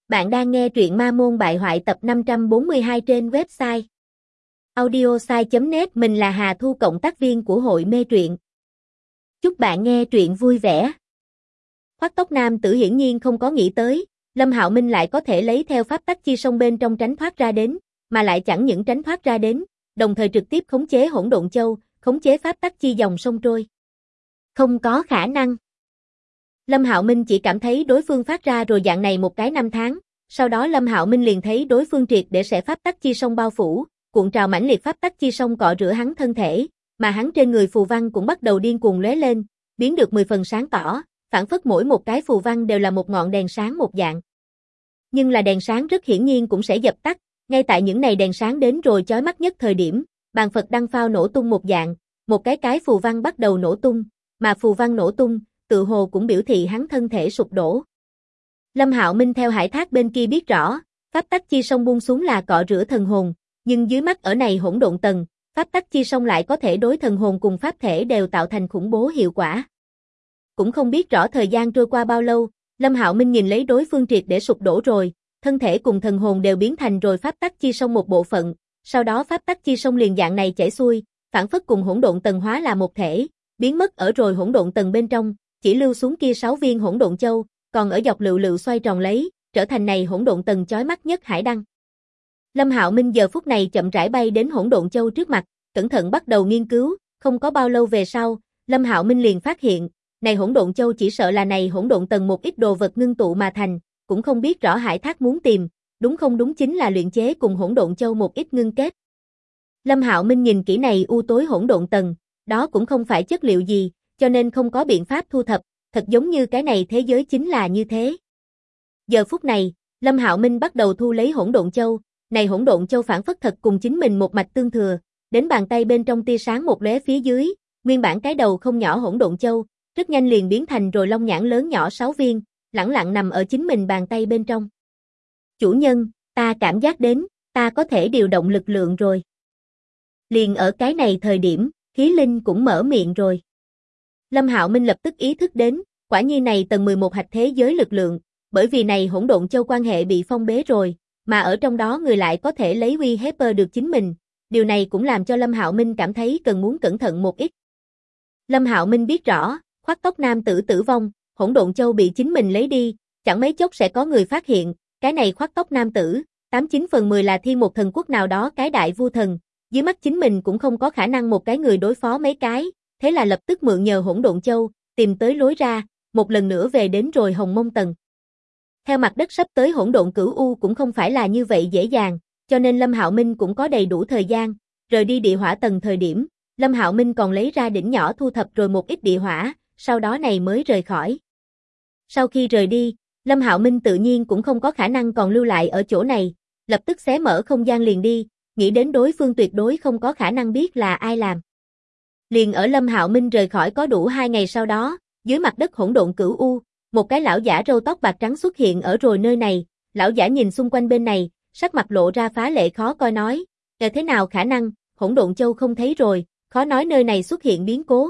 Bạn đang nghe truyện Ma Môn Bại Hoại tập 542 trên website audiosai.net. Mình là Hà Thu, cộng tác viên của hội mê truyện. Chúc bạn nghe truyện vui vẻ. Khoác tóc nam tử hiển nhiên không có nghĩ tới, Lâm Hạo Minh lại có thể lấy theo pháp tắc chi sông bên trong tránh thoát ra đến, mà lại chẳng những tránh thoát ra đến, đồng thời trực tiếp khống chế Hỗn Độn Châu, khống chế pháp tắc chi dòng sông trôi. Không có khả năng. Lâm Hạo Minh chỉ cảm thấy đối phương phát ra rồi dạng này một cái năm tháng, sau đó Lâm Hạo Minh liền thấy đối phương triệt để sẽ pháp tắc chi sông bao phủ, cuộn trào mãnh liệt pháp tắc chi sông cọ rửa hắn thân thể, mà hắn trên người phù văn cũng bắt đầu điên cuồng lóe lên, biến được 10 phần sáng tỏ, phản phất mỗi một cái phù văn đều là một ngọn đèn sáng một dạng. Nhưng là đèn sáng rất hiển nhiên cũng sẽ dập tắt, ngay tại những này đèn sáng đến rồi chói mắt nhất thời điểm, bàn Phật đăng phao nổ tung một dạng, một cái phù văn bắt đầu nổ tung, mà phù văn nổ tung, tự hồ cũng biểu thị hắn thân thể sụp đổ. Lâm Hạo Minh theo hải thác bên kia biết rõ, pháp tắc chi sông buông xuống là cọ rửa thần hồn, nhưng dưới mắt ở này hỗn độn tầng, pháp tắc chi sông lại có thể đối thần hồn cùng pháp thể đều tạo thành khủng bố hiệu quả. Cũng không biết rõ thời gian trôi qua bao lâu, Lâm Hạo Minh nhìn lấy đối phương triệt để sụp đổ rồi, thân thể cùng thần hồn đều biến thành rồi pháp tắc chi sông một bộ phận, sau đó pháp tắc chi sông liền dạng này chảy xuôi, phản phất cùng hỗn độn tầng hóa là một thể, biến mất ở rồi hỗn độn tầng bên trong, chỉ lưu xuống kia 6 viên hỗn độn châu, còn ở dọc lựu lựu xoay tròn lấy, trở thành này hỗn độn tầng chói mắt nhất hải đăng. Lâm Hạo Minh giờ phút này chậm rãi bay đến hỗn độn châu trước mặt, cẩn thận bắt đầu nghiên cứu, không có bao lâu về sau, Lâm Hạo Minh liền phát hiện, này hỗn độn châu chỉ sợ là này hỗn độn tầng một ít đồ vật ngưng tụ mà thành, cũng không biết rõ hải thác muốn tìm, đúng không đúng chính là luyện chế cùng hỗn độn châu một ít ngưng kết. Lâm Hạo Minh nhìn kỹ này u tối hỗn độn tầng, đó cũng không phải chất liệu gì, cho nên không có biện pháp thu thập, thật giống như cái này thế giới chính là như thế. Giờ phút này, Lâm Hạo Minh bắt đầu thu lấy hỗn độn châu, này hỗn độn châu phản phất thật cùng chính mình một mạch tương thừa, đến bàn tay bên trong tia sáng một lóe phía dưới, nguyên bản cái đầu không nhỏ hỗn độn châu, rất nhanh liền biến thành rồi long nhãn lớn nhỏ 6 viên, lẳng lặng nằm ở chính mình bàn tay bên trong. Chủ nhân, ta cảm giác đến, ta có thể điều động lực lượng rồi. Liền ở cái này thời điểm, khí linh cũng mở miệng rồi. Lâm Hạo Minh lập tức ý thức đến, quả nhiên này tầng 11 hạch thế giới lực lượng, bởi vì này hỗn độn châu quan hệ bị phong bế rồi, mà ở trong đó người lại có thể lấy uy hiếp được chính mình, điều này cũng làm cho Lâm Hạo Minh cảm thấy cần muốn cẩn thận một ít. Lâm Hạo Minh biết rõ, khoác tóc nam tử tử vong, hỗn độn châu bị chính mình lấy đi, chẳng mấy chốc sẽ có người phát hiện, cái này khoác tóc nam tử, 89 phần 10 là thiên một thần quốc nào đó cái đại vu thần, dưới mắt chính mình cũng không có khả năng một cái người đối phó mấy cái. Thế là lập tức mượn nhờ hỗn độn châu, tìm tới lối ra, một lần nữa về đến rồi Hồng Mông tầng. Theo mặt đất sắp tới hỗn độn cửu u cũng không phải là như vậy dễ dàng, cho nên Lâm Hạo Minh cũng có đầy đủ thời gian, rời đi địa hỏa tầng thời điểm, Lâm Hạo Minh còn lấy ra đỉnh nhỏ thu thập rồi một ít địa hỏa, sau đó này mới rời khỏi. Sau khi rời đi, Lâm Hạo Minh tự nhiên cũng không có khả năng còn lưu lại ở chỗ này, lập tức xé mở không gian liền đi, nghĩ đến đối phương tuyệt đối không có khả năng biết là ai làm. Liền ở Lâm Hạo Minh rời khỏi có đủ 2 ngày sau đó, dưới mặt đất hỗn độn cửu u, một cái lão giả râu tóc bạc trắng xuất hiện ở rồi nơi này, lão giả nhìn xung quanh bên này, sắc mặt lộ ra phá lệ khó coi nói, thế nào khả năng, hỗn độn châu không thấy rồi, khó nói nơi này xuất hiện biến cố.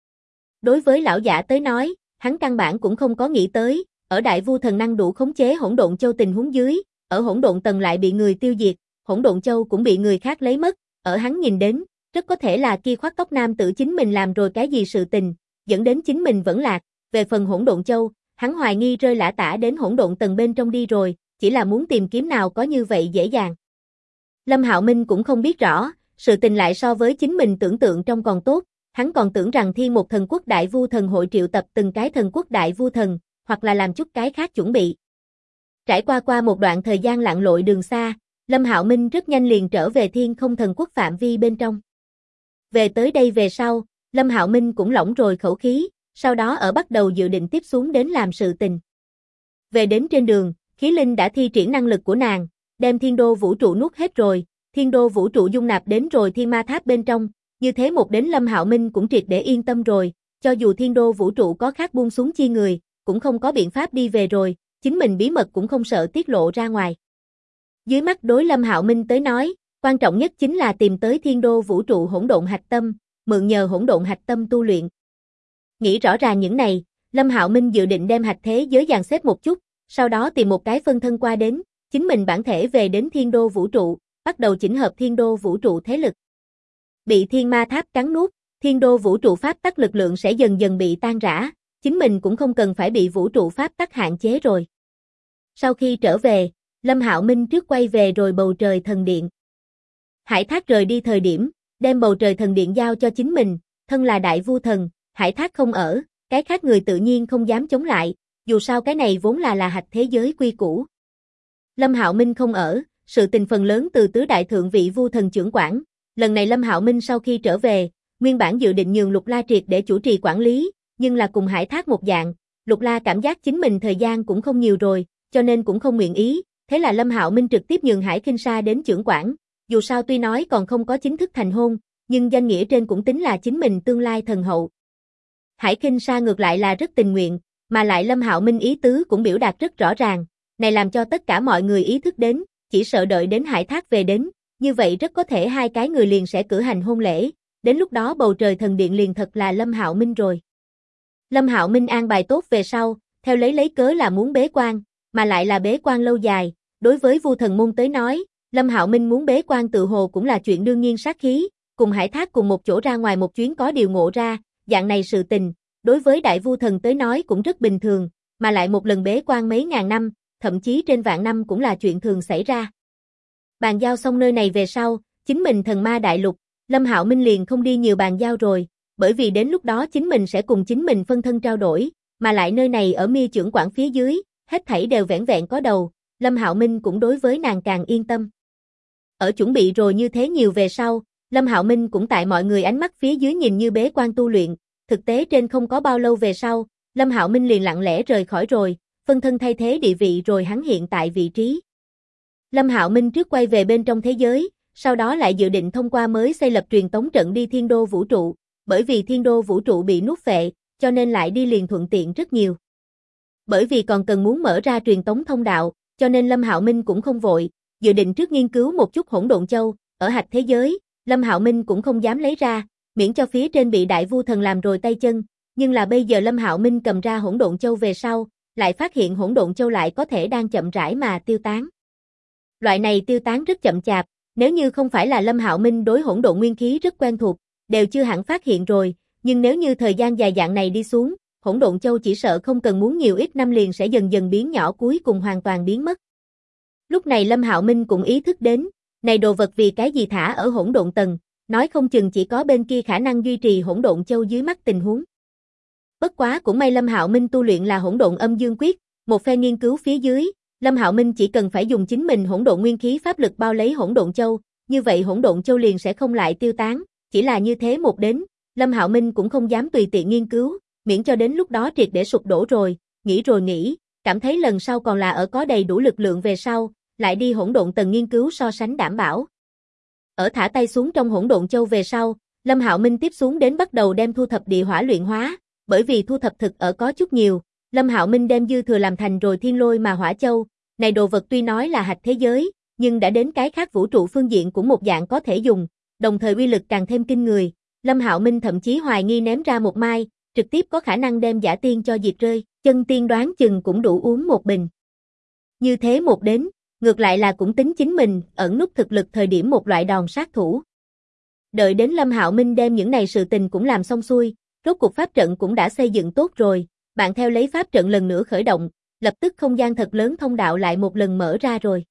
Đối với lão giả tới nói, hắn căn bản cũng không có nghĩ tới, ở đại vu thần năng đủ khống chế hỗn độn châu tình huống dưới, ở hỗn độn tầng lại bị người tiêu diệt, hỗn độn châu cũng bị người khác lấy mất, ở hắn nhìn đến, rất có thể là kia khoác tóc nam tử chính mình làm rồi cái gì sự tình, dẫn đến chính mình vẫn lạc, về phần hỗn độn châu, hắn hoài nghi rơi lả tả đến hỗn độn tầng bên trong đi rồi, chỉ là muốn tìm kiếm nào có như vậy dễ dàng. Lâm Hạo Minh cũng không biết rõ, sự tình lại so với chính mình tưởng tượng trong còn tốt, hắn còn tưởng rằng thiên một thần quốc đại vu thần hội triệu tập từng cái thần quốc đại vu thần, hoặc là làm chút cái khác chuẩn bị. Trải qua một đoạn thời gian lặn lội đường xa, Lâm Hạo Minh rất nhanh liền trở về thiên không thần quốc phạm vi bên trong. Về tới đây về sau, Lâm Hạo Minh cũng lỏng rồi khẩu khí, sau đó ở bắt đầu dự định tiếp xuống đến làm sự tình. Về đến trên đường, khí linh đã thi triển năng lực của nàng, đem thiên đô vũ trụ nuốt hết rồi, thiên đô vũ trụ dung nạp đến rồi thiên ma tháp bên trong, như thế một đến Lâm Hạo Minh cũng triệt để yên tâm rồi, cho dù thiên đô vũ trụ có khác buông xuống chi người, cũng không có biện pháp đi về rồi, chính mình bí mật cũng không sợ tiết lộ ra ngoài. Dưới mắt đối Lâm Hạo Minh tới nói, quan trọng nhất chính là tìm tới thiên đô vũ trụ hỗn độn hạch tâm, mượn nhờ hỗn độn hạch tâm tu luyện. Nghĩ rõ ràng những này, Lâm Hạo Minh dự định đem hạch thế giới dàn xếp một chút, sau đó tìm một cái phân thân qua đến, chính mình bản thể về đến thiên đô vũ trụ, bắt đầu chỉnh hợp thiên đô vũ trụ thế lực. Bị thiên ma tháp cắn nuốt, thiên đô vũ trụ pháp tắc lực lượng sẽ dần dần bị tan rã, chính mình cũng không cần phải bị vũ trụ pháp tắc hạn chế rồi. Sau khi trở về, Lâm Hạo Minh trước quay về rồi bầu trời thần điện. Hải Thác rời đi thời điểm, đem bầu trời thần điện giao cho chính mình, thân là đại vu thần, Hải Thác không ở, cái khác người tự nhiên không dám chống lại, dù sao cái này vốn là hạch thế giới quy củ. Lâm Hạo Minh không ở, sự tình phần lớn từ tứ đại thượng vị vu thần trưởng quản, lần này Lâm Hạo Minh sau khi trở về, nguyên bản dự định nhường Lục La Triệt để chủ trì quản lý, nhưng là cùng Hải Thác một dạng, Lục La cảm giác chính mình thời gian cũng không nhiều rồi, cho nên cũng không nguyện ý, thế là Lâm Hạo Minh trực tiếp nhường Hải Khinh Sa đến trưởng quản, dù sao tuy nói còn không có chính thức thành hôn, nhưng danh nghĩa trên cũng tính là chính mình tương lai thần hậu. Hải Khinh Sa ngược lại là rất tình nguyện, mà lại Lâm Hạo Minh ý tứ cũng biểu đạt rất rõ ràng, này làm cho tất cả mọi người ý thức đến, chỉ sợ đợi đến Hải Thác về đến, như vậy rất có thể hai cái người liền sẽ cử hành hôn lễ, đến lúc đó bầu trời thần điện liền thật là Lâm Hạo Minh rồi. Lâm Hạo Minh an bài tốt về sau, theo lấy cớ là muốn bế quan, mà lại là bế quan lâu dài, đối với Vu Thần môn tới nói, Lâm Hạo Minh muốn bế quan tự hồ cũng là chuyện đương nhiên sát khí, cùng Hải Thác cùng một chỗ ra ngoài một chuyến có điều ngộ ra, dạng này sự tình, đối với đại vu thần tới nói cũng rất bình thường, mà lại một lần bế quan mấy ngàn năm, thậm chí trên vạn năm cũng là chuyện thường xảy ra. Bàn giao xong nơi này về sau, chính mình thần ma đại lục, Lâm Hạo Minh liền không đi nhiều bàn giao rồi, bởi vì đến lúc đó chính mình sẽ cùng chính mình phân thân trao đổi, mà lại nơi này ở Mi trưởng quản phía dưới, hết thảy đều vẻn vẹn có đầu, Lâm Hạo Minh cũng đối với nàng càng yên tâm. Ở chuẩn bị rồi như thế nhiều về sau, Lâm Hạo Minh cũng tại mọi người ánh mắt phía dưới nhìn như bế quan tu luyện, thực tế trên không có bao lâu về sau, Lâm Hạo Minh liền lặng lẽ rời khỏi rồi, phân thân thay thế địa vị rồi hắn hiện tại vị trí. Lâm Hạo Minh trước quay về bên trong thế giới, sau đó lại dự định thông qua mới xây lập truyền tống trận đi thiên đô vũ trụ, bởi vì thiên đô vũ trụ bị nuốt phệ, cho nên lại đi liền thuận tiện rất nhiều. Bởi vì còn cần muốn mở ra truyền tống thông đạo, cho nên Lâm Hạo Minh cũng không vội, dự định trước nghiên cứu một chút hỗn độn châu, ở hạch thế giới, Lâm Hạo Minh cũng không dám lấy ra, miễn cho phía trên bị đại vu thần làm rồi tay chân, nhưng là bây giờ Lâm Hạo Minh cầm ra hỗn độn châu về sau, lại phát hiện hỗn độn châu lại có thể đang chậm rãi mà tiêu tán. Loại này tiêu tán rất chậm chạp, nếu như không phải là Lâm Hạo Minh đối hỗn độn nguyên khí rất quen thuộc, đều chưa hẳn phát hiện rồi, nhưng nếu như thời gian dài dạng này đi xuống, hỗn độn châu chỉ sợ không cần muốn nhiều ít năm liền sẽ dần dần biến nhỏ cuối cùng hoàn toàn biến mất. Lúc này Lâm Hạo Minh cũng ý thức đến, này đồ vật vì cái gì thả ở hỗn độn tầng, nói không chừng chỉ có bên kia khả năng duy trì hỗn độn châu dưới mắt tình huống. Bất quá cũng may Lâm Hạo Minh tu luyện là hỗn độn âm dương quyết, một phen nghiên cứu phía dưới, Lâm Hạo Minh chỉ cần phải dùng chính mình hỗn độn nguyên khí pháp lực bao lấy hỗn độn châu, như vậy hỗn độn châu liền sẽ không lại tiêu tán, chỉ là như thế một đến, Lâm Hạo Minh cũng không dám tùy tiện nghiên cứu, miễn cho đến lúc đó triệt để sụp đổ rồi nghĩ, cảm thấy lần sau còn là ở có đầy đủ lực lượng về sau, lại đi hỗn độn tầng nghiên cứu so sánh đảm bảo. Ở thả tay xuống trong hỗn độn châu về sau, Lâm Hạo Minh tiếp xuống đến bắt đầu đem thu thập địa hỏa luyện hóa, bởi vì thu thập thực ở có chút nhiều, Lâm Hạo Minh đem dư thừa làm thành rồi thiên lôi mà hỏa châu, này đồ vật tuy nói là hạch thế giới, nhưng đã đến cái khác vũ trụ phương diện cũng một dạng có thể dùng, đồng thời uy lực càng thêm kinh người, Lâm Hạo Minh thậm chí hoài nghi ném ra một mai, trực tiếp có khả năng đem giả tiên cho diệt rơi, chân tiên đoán chừng cũng đủ uống một bình. Như thế một đến, ngược lại là cũng tính chính mình, ẩn nút thực lực thời điểm một loại đòn sát thủ. Đợi đến Lâm Hạo Minh đem những này sự tình cũng làm xong xuôi, rốt cuộc pháp trận cũng đã xây dựng tốt rồi, bạn theo lấy pháp trận lần nữa khởi động, lập tức không gian thật lớn thông đạo lại một lần mở ra rồi.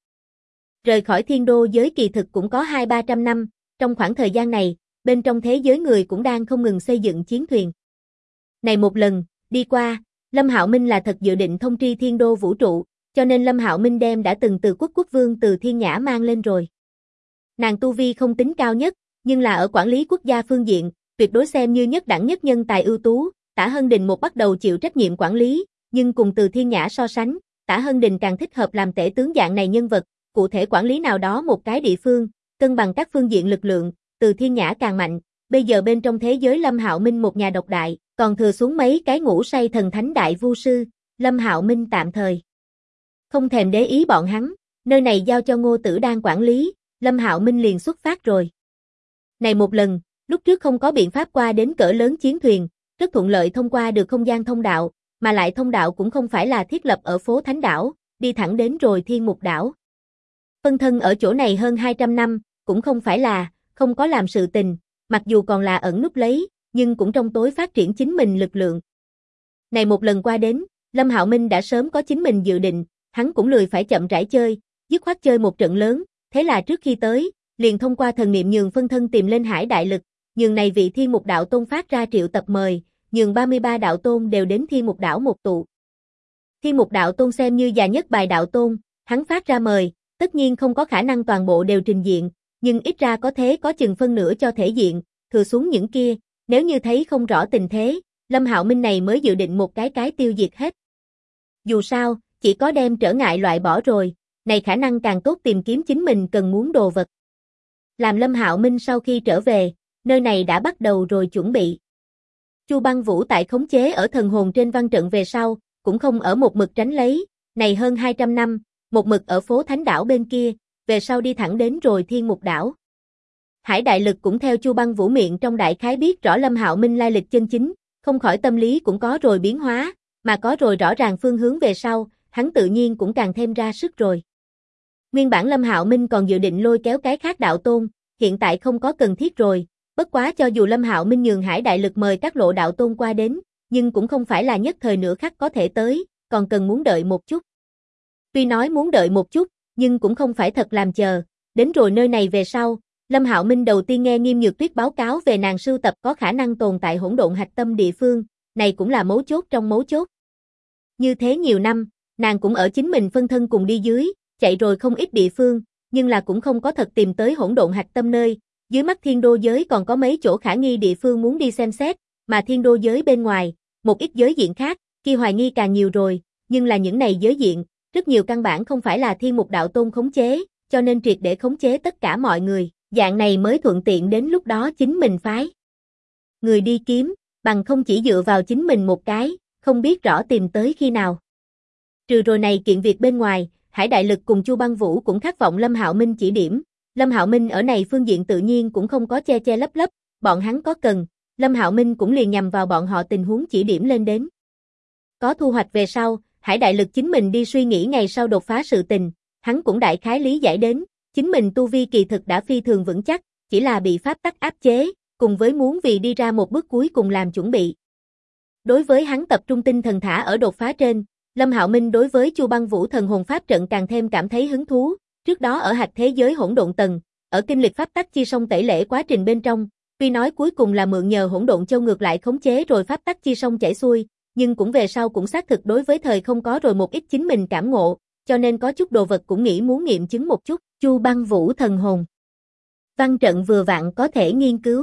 Rời khỏi thiên đô giới kỳ thực cũng có 200-300 năm, trong khoảng thời gian này, bên trong thế giới người cũng đang không ngừng xây dựng chiến thuyền. Này một lần, đi qua, Lâm Hạo Minh là thật dự định thông tri thiên đô vũ trụ, cho nên Lâm Hạo Minh đem đã từng từ quốc vương Từ Thiên Nhã mang lên rồi. Nàng tu vi không tính cao nhất, nhưng là ở quản lý quốc gia phương diện, tuyệt đối xem như nhất đẳng nhất nhân tài ưu tú, Tả Hân Đình một bắt đầu chịu trách nhiệm quản lý, nhưng cùng Từ Thiên Nhã so sánh, Tả Hân Đình càng thích hợp làm tể tướng dạng này nhân vật, cụ thể quản lý nào đó một cái địa phương, cân bằng các phương diện lực lượng, Từ Thiên Nhã càng mạnh, bây giờ bên trong thế giới Lâm Hạo Minh một nhà độc đại, còn thừa xuống mấy cái ngủ say thần thánh đại vu sư, Lâm Hạo Minh tạm thời không thèm để ý bọn hắn, nơi này giao cho Ngô Tử Đan quản lý, Lâm Hạo Minh liền xuất phát rồi. Này một lần, lúc trước không có biện pháp qua đến cỡ lớn chiến thuyền, rất thuận lợi thông qua được không gian thông đạo, Mà lại thông đạo cũng không phải là thiết lập ở phố Thánh Đảo, đi thẳng đến rồi Thiên Mục Đảo. Phân thân ở chỗ này hơn 200 năm, cũng không phải là không có làm sự tình, mặc dù còn là ẩn núp lấy, nhưng cũng trong tối phát triển chính mình lực lượng. Này một lần qua đến, Lâm Hạo Minh đã sớm có chính mình dự định, hắn cũng lười phải chậm rãi chơi, dứt khoát chơi một trận lớn, thế là trước khi tới, liền thông qua thần niệm nhường phân thân tìm lên Hải Đại Lực, nhường này vị Thiên Mục Đạo Tôn phát ra triệu tập mời, nhường 33 đạo tôn đều đến Thiên Mục Đảo một tụ. Thiên Mục Đạo Tôn xem như già nhất bài đạo tôn, hắn phát ra mời, tất nhiên không có khả năng toàn bộ đều trình diện, nhưng ít ra có thế có chừng phân nửa cho thể diện, thừa xuống những kia, nếu như thấy không rõ tình thế, Lâm Hạo Minh này mới dự định một cái tiêu diệt hết. Dù sao, chỉ có đem trở ngại loại bỏ rồi, này khả năng càng tốt tìm kiếm chính mình cần muốn đồ vật. Làm Lâm Hạo Minh sau khi trở về, nơi này đã bắt đầu rồi chuẩn bị. Chu Băng Vũ tại khống chế ở thần hồn trên văn trận về sau, cũng không ở một mực tránh lấy, này hơn 200 năm, một mực ở phố Thánh Đảo bên kia, về sau đi thẳng đến rồi Thiên Mục Đảo. Hải Đại Lực cũng theo Chu Băng Vũ miệng trong đại khái biết rõ Lâm Hạo Minh lai lịch chân chính, không khỏi tâm lý cũng có rồi biến hóa, mà có rồi rõ ràng phương hướng về sau, hắn tự nhiên cũng càng thêm ra sức rồi. Nguyên bản Lâm Hạo Minh còn dự định lôi kéo cái khác đạo tôn, hiện tại không có cần thiết rồi, bất quá cho dù Lâm Hạo Minh nhường Hải Đại Lực mời các lộ đạo tôn qua đến, nhưng cũng không phải là nhất thời nửa khắc có thể tới, còn cần muốn đợi một chút. Tuy nói muốn đợi một chút, nhưng cũng không phải thật làm chờ, đến rồi nơi này về sau, Lâm Hạo Minh đầu tiên nghe Nghiêm Nhược Tuyết báo cáo về nàng sưu tập có khả năng tồn tại hỗn độn hạch tâm địa phương, này cũng là mấu chốt trong mấu chốt. Như thế nhiều năm, nàng cũng ở chính mình phân thân cùng đi dưới, chạy rồi không ít địa phương, nhưng là cũng không có thật tìm tới hỗn độn hạch tâm nơi, dưới mắt thiên đô giới còn có mấy chỗ khả nghi địa phương muốn đi xem xét, mà thiên đô giới bên ngoài, một ít giới diện khác, kia hoài nghi càng nhiều rồi, nhưng là những này giới diện, rất nhiều căn bản không phải là Thiên Mục Đạo Tôn khống chế, cho nên triệt để khống chế tất cả mọi người, dạng này mới thuận tiện đến lúc đó chính mình phái người đi kiếm, bằng không chỉ dựa vào chính mình một cái, không biết rõ tìm tới khi nào. Trừ rồi này kiện việc bên ngoài, Hải Đại Lực cùng Chu Băng Vũ cũng khát vọng Lâm Hạo Minh chỉ điểm, Lâm Hạo Minh ở này phương diện tự nhiên cũng không có che lấp lấp, bọn hắn có cần, Lâm Hạo Minh cũng liền nhằm vào bọn họ tình huống chỉ điểm lên đến. Có thu hoạch về sau, Hải Đại Lực chính mình đi suy nghĩ ngày sau đột phá sự tình, hắn cũng đại khái lý giải đến, chính mình tu vi kỳ thực đã phi thường vững chắc, chỉ là bị pháp tắc áp chế, cùng với muốn vì đi ra một bước cuối cùng làm chuẩn bị. Đối với hắn tập trung tinh thần thả ở đột phá trên, Lâm Hạo Minh đối với Chu Băng Vũ thần hồn pháp trận càng thêm cảm thấy hứng thú, trước đó ở hạch thế giới hỗn độn tầng, ở kinh lịch pháp tắc chi song tẩy lễ quá trình bên trong, tuy nói cuối cùng là mượn nhờ hỗn độn châu ngược lại khống chế rồi pháp tắc chi song chảy xuôi, nhưng cũng về sau cũng xác thực đối với thời không có rồi một ít chính mình cảm ngộ, cho nên có chút đồ vật cũng nghĩ muốn nghiệm chứng một chút. Chu Băng Vũ thần hồn văn trận vừa vặn có thể nghiên cứu.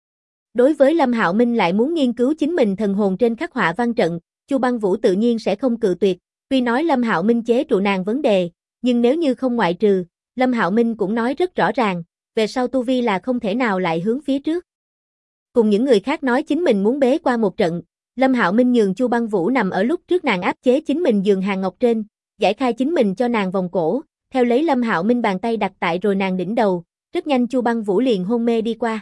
Đối với Lâm Hạo Minh lại muốn nghiên cứu chính mình thần hồn trên khắc họa văn trận, Chu Băng Vũ tự nhiên sẽ không cự tuyệt, tuy nói Lâm Hạo Minh chế trụ nàng vấn đề, nhưng nếu như không ngoại trừ, Lâm Hạo Minh cũng nói rất rõ ràng, về sau tu vi là không thể nào lại hướng phía trước. Cùng những người khác nói chính mình muốn bế qua một trận, Lâm Hạo Minh nhường Chu Băng Vũ nằm ở lúc trước nàng áp chế chính mình giường hàng ngọc trên, giải khai chính mình cho nàng vòng cổ, theo lấy Lâm Hạo Minh bàn tay đặt tại rồi nàng đỉnh đầu, rất nhanh Chu Băng Vũ liền hôn mê đi qua.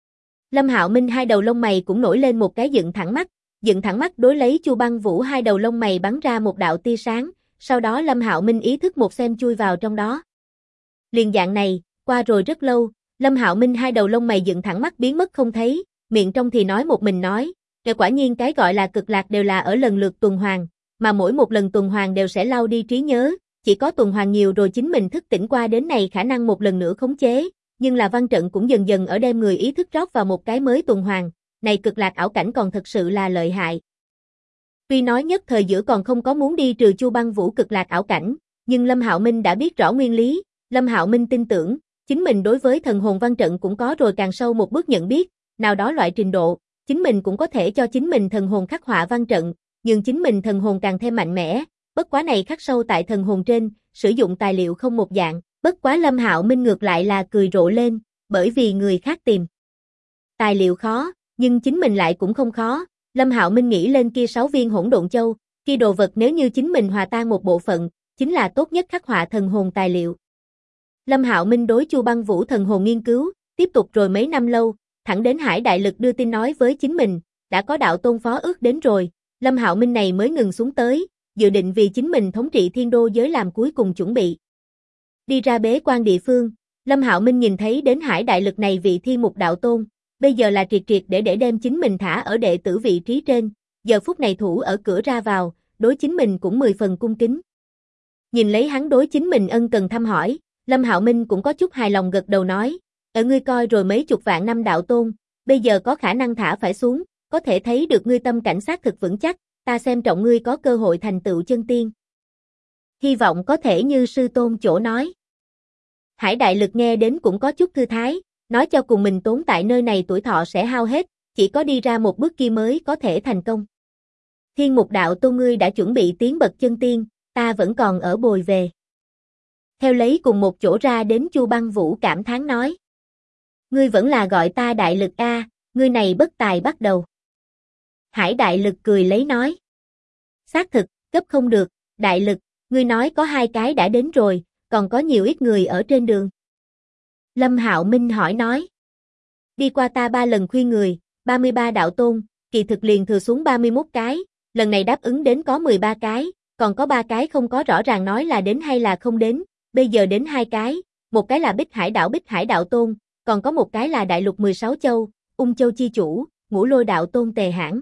Lâm Hạo Minh hai đầu lông mày cũng nổi lên một cái dựng thẳng mắt đối lấy Chu Băng Vũ hai đầu lông mày bắn ra một đạo tia sáng, sau đó Lâm Hạo Minh ý thức một xem chui vào trong đó. Liền dạng này, qua rồi rất lâu, Lâm Hạo Minh hai đầu lông mày dựng thẳng mắt biến mất không thấy, miệng trong thì nói một mình nói, quả nhiên cái gọi là cực lạc đều là ở lần lượt tuần hoàn, mà mỗi một lần tuần hoàn đều sẽ lau đi trí nhớ, chỉ có tuần hoàn nhiều rồi chính mình thức tỉnh qua đến này khả năng một lần nữa khống chế, nhưng là văn trận cũng dần dần ở đem người ý thức rót vào một cái mới tuần hoàn, này cực lạc ảo cảnh còn thật sự là lợi hại. Tuy nói nhất thời giữa còn không có muốn đi trừ Chu Băng Vũ cực lạc ảo cảnh, nhưng Lâm Hạo Minh đã biết rõ nguyên lý, Lâm Hạo Minh tin tưởng, chính mình đối với thần hồn văn trận cũng có rồi càng sâu một bước nhận biết, nào đó loại trình độ, chính mình cũng có thể cho chính mình thần hồn khắc họa văn trận, nhưng chính mình thần hồn càng thêm mạnh mẽ, bất quá này khắc sâu tại thần hồn trên, sử dụng tài liệu không một dạng, bất quá Lâm Hạo Minh ngược lại là cười rộ lên, bởi vì người khác tìm tài liệu khó, nhưng chính mình lại cũng không khó, Lâm Hạo Minh nghĩ lên kia 6 viên hỗn độn châu, kia đồ vật nếu như chính mình hòa tan một bộ phận, chính là tốt nhất khắc họa thần hồn tài liệu. Lâm Hạo Minh đối Chu Băng Vũ thần hồn nghiên cứu, tiếp tục rồi mấy năm lâu, thẳng đến Hải Đại Lực đưa tin nói với chính mình, đã có đạo tôn phó ước đến rồi, Lâm Hạo Minh này mới ngừng xuống tới, dự định vì chính mình thống trị thiên đô giới làm cuối cùng chuẩn bị. Đi ra bế quan địa phương, Lâm Hạo Minh nhìn thấy đến Hải Đại Lực này vị Thiên Mục đạo tôn, bây giờ là triệt triệt để đem chính mình thả ở đệ tử vị trí trên, giờ phút này thủ ở cửa ra vào, đối chính mình cũng 10 phần cung kính. Nhìn lấy hắn đối chính mình ân cần thăm hỏi, Lâm Hạo Minh cũng có chút hài lòng gật đầu nói, ở ngươi coi rồi mấy chục vạn năm đạo tôn, bây giờ có khả năng thả phải xuống, có thể thấy được ngươi tâm cảnh xác thực vững chắc, ta xem trọng ngươi có cơ hội thành tựu chân tiên. Hy vọng có thể như sư tôn chỗ nói. Hải Đại Lực nghe đến cũng có chút thư thái, nói cho cùng mình tốn tại nơi này tuổi thọ sẽ hao hết, chỉ có đi ra một bước kia mới có thể thành công. Thiên Mục đạo tôn ngươi đã chuẩn bị tiến bậc chân tiên, ta vẫn còn ở bồi về. Theo lấy cùng một chỗ ra đến Chu Băng Vũ cảm thán nói. Ngươi vẫn là gọi ta Đại Lực a, ngươi này bất tài bắt đầu. Hải Đại Lực cười lấy nói. Xác thực, gấp không được, Đại Lực, ngươi nói có 2 cái đã đến rồi, còn có nhiều ít người ở trên đường. Lâm Hạo Minh hỏi nói. Đi qua ta 3 lần khuyên người, 33 đạo tôn, kỳ thực liền thừa xuống 31 cái, lần này đáp ứng đến có 13 cái, còn có 3 cái không có rõ ràng nói là đến hay là không đến, bây giờ đến 2 cái, một cái là Bích Hải đạo tôn, còn có một cái là đại lục 16 châu, Ung Châu chi chủ, Ngũ Lôi đạo tôn Tề Hãn.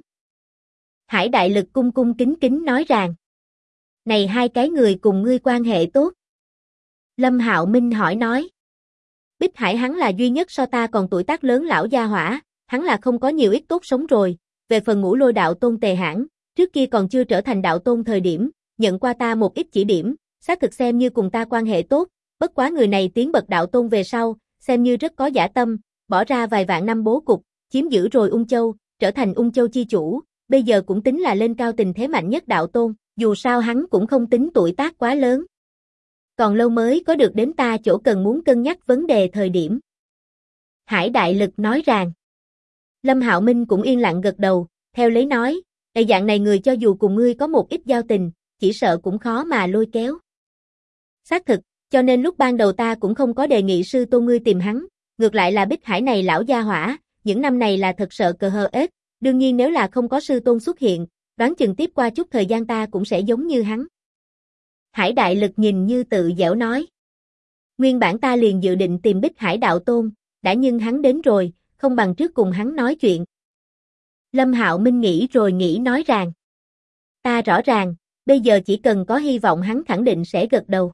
Hải Đại Lực cung cung kính kính nói rằng, này 2 cái người cùng ngươi quan hệ tốt. Lâm Hạo Minh hỏi nói, Bích Hải hắn là duy nhất so ta còn tuổi tác lớn lão gia hỏa, hắn là không có nhiều ít tốt sống rồi, về phần Ngũ Lôi đạo tôn Tề Hãn, trước kia còn chưa trở thành đạo tôn thời điểm, nhận qua ta một ít chỉ điểm, xác thực xem như cùng ta quan hệ tốt, bất quá người này tiến bậc đạo tôn về sau, xem như rất có dã tâm, bỏ ra vài vạn năm bố cục, chiếm giữ rồi Ung Châu, trở thành Ung Châu chi chủ, bây giờ cũng tính là lên cao tình thế mạnh nhất đạo tôn, dù sao hắn cũng không tính tuổi tác quá lớn. Còn lâu mới có được đến ta chỗ cần muốn cân nhắc vấn đề thời điểm. Hải Đại Lực nói rằng. Lâm Hạo Minh cũng yên lặng gật đầu, theo lấy nói, dạng này người cho dù cùng ngươi có một ít giao tình, chỉ sợ cũng khó mà lôi kéo. Xác thực, cho nên lúc ban đầu ta cũng không có đề nghị sư tôn ngươi tìm hắn, ngược lại là Bích Hải này lão gia hỏa, những năm này là thật sợ cờ hờ ết, đương nhiên nếu là không có sư tôn xuất hiện, đoán chừng tiếp qua chút thời gian ta cũng sẽ giống như hắn. Hải Đại Lực nhìn như tự giễu nói. Nguyên bản ta liền dự định tìm Bích Hải đạo tôn, đã nhưng hắn đến rồi, không bằng trước cùng hắn nói chuyện. Lâm Hạo Minh nghĩ rồi nghĩ nói rằng. Ta rõ ràng, bây giờ chỉ cần có hy vọng hắn khẳng định sẽ gật đầu.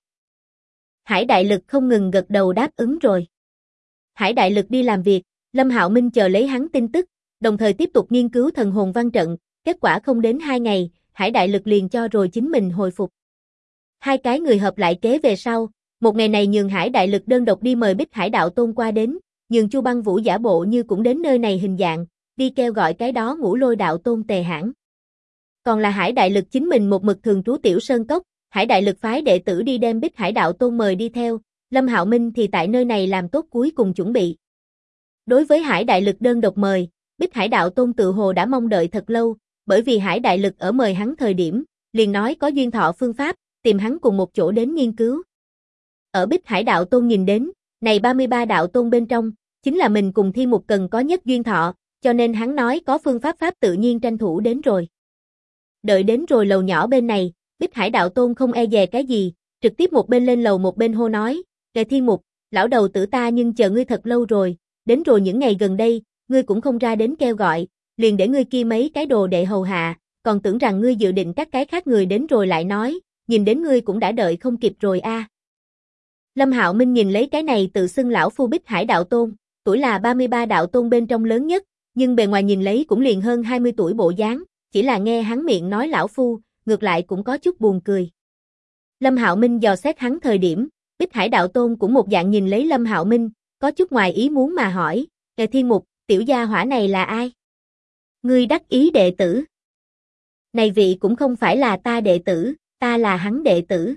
Hải Đại Lực không ngừng gật đầu đáp ứng rồi. Hải Đại Lực đi làm việc, Lâm Hạo Minh chờ lấy hắn tin tức, đồng thời tiếp tục nghiên cứu thần hồn văn trận, kết quả không đến 2 ngày, Hải Đại Lực liền cho rồi chính mình hồi phục. 2 cái người hợp lại kế về sau, một ngày này nhường Hải Đại Lực đơn độc đi mời Bích Hải đạo tôn qua đến, nhường Chu Băng Vũ giả bộ như cũng đến nơi này hình dạng, đi kêu gọi cái đó Ngũ Lôi đạo tôn Tề Hãn. Còn là Hải Đại Lực chính mình một mực thường trú Tiểu Sơn Cốc, Hải Đại Lực phái đệ tử đi đem Bích Hải đạo tôn mời đi theo, Lâm Hạo Minh thì tại nơi này làm tốt cuối cùng chuẩn bị. Đối với Hải Đại Lực đơn độc mời, Bích Hải đạo tôn tự hồ đã mong đợi thật lâu, bởi vì Hải Đại Lực ở mời hắn thời điểm, liền nói có duyên thọ phương pháp, tìm hắn cùng một chỗ đến nghiên cứu. Ở Bích Hải đạo tôn nhìn đến, này 33 đạo tôn bên trong, chính là mình cùng Thiên Mục cần có nhất duyên thọ, cho nên hắn nói có phương pháp tự nhiên tranh thủ đến rồi. Đợi đến rồi lầu nhỏ bên này, Bích Hải đạo tôn không e dè cái gì, trực tiếp một bên lên lầu một bên hô nói, "Kệ Thiên Mục, lão đầu tử ta nhưng chờ ngươi thật lâu rồi, đến rồi những ngày gần đây, ngươi cũng không ra đến kêu gọi, liền để ngươi kia mấy cái đồ đệ hầu hạ, còn tưởng rằng ngươi dự định các cái khác người đến rồi lại nói, nhìn đến ngươi cũng đã đợi không kịp rồi a." Lâm Hạo Minh nhìn lấy cái này tự xưng lão phu Bích Hải đạo tôn, tuổi là 33 đạo tôn bên trong lớn nhất, nhưng bề ngoài nhìn lấy cũng liền hơn 20 tuổi bộ dáng, chỉ là nghe hắn miệng nói lão phu, ngược lại cũng có chút buồn cười. Lâm Hạo Minh dò xét hắn thời điểm, Bích Hải đạo tôn cũng một dạng nhìn lấy Lâm Hạo Minh, có chút ngoài ý muốn mà hỏi, "Kệ Thiên Mục, tiểu gia hỏa này là ai?" "Ngươi đắc ý đệ tử." "Này vị cũng không phải là ta đệ tử, ta là hắn đệ tử."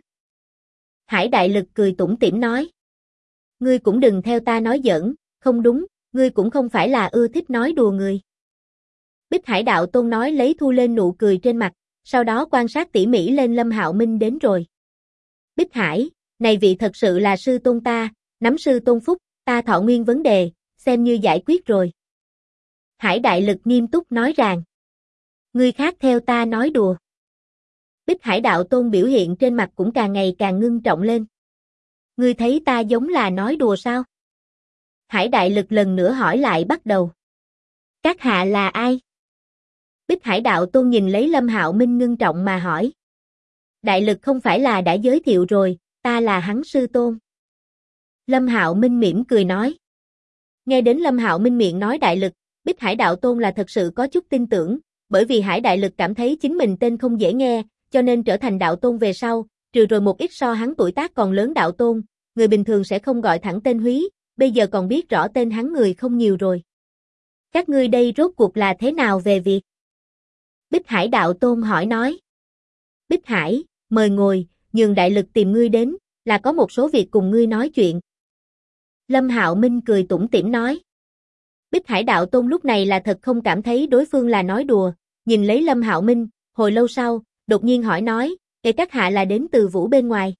Hải Đại Lực cười tủm tỉm nói. "Ngươi cũng đừng theo ta nói giỡn, không đúng, ngươi cũng không phải là ưa thích nói đùa người." Bích Hải đạo tôn nói lấy thu lên nụ cười trên mặt, sau đó quan sát tỉ mỉ lên Lâm Hạo Minh đến rồi. "Bích Hải, này vị thật sự là sư tôn ta, nắm sư tôn phúc, ta thọ nguyên vấn đề, xem như giải quyết rồi." Hải Đại Lực nghiêm túc nói rằng. Ngươi khác theo ta nói đùa. Bích Hải Đạo Tôn biểu hiện trên mặt cũng càng ngày càng ngưng trọng lên. Ngươi thấy ta giống là nói đùa sao? Hải Đại Lực lần nữa hỏi lại bắt đầu. Các hạ là ai? Bích Hải Đạo Tôn nhìn lấy Lâm Hạo Minh ngưng trọng mà hỏi. Đại Lực không phải là đã giới thiệu rồi, ta là hắn sư tôn. Lâm Hạo Minh mỉm cười nói. Nghe đến Lâm Hạo Minh miệng nói Đại Lực, Bích Hải Đạo Tôn là thật sự có chút tin tưởng, bởi vì Hải Đại Lực cảm thấy chính mình tên không dễ nghe, cho nên trở thành Đạo Tôn về sau, trừ rồi một ít so hắn tuổi tác còn lớn Đạo Tôn, người bình thường sẽ không gọi thẳng tên Húy, bây giờ còn biết rõ tên hắn người không nhiều rồi. Các ngươi đây rốt cuộc là thế nào về việc? Bích Hải Đạo Tôn hỏi nói. Bích Hải, mời ngồi, nhường Đại Lực tìm ngươi đến, là có một số việc cùng ngươi nói chuyện. Lâm Hạo Minh cười tủm tỉm nói. Bích Hải Đạo Tôn lúc này là thật không cảm thấy đối phương là nói đùa, nhìn lấy Lâm Hạo Minh, hồi lâu sau, đột nhiên hỏi nói, các hạ là đến từ Vũ bên ngoài.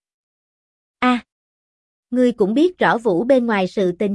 Ngươi cũng biết rõ Vũ bên ngoài sự tình.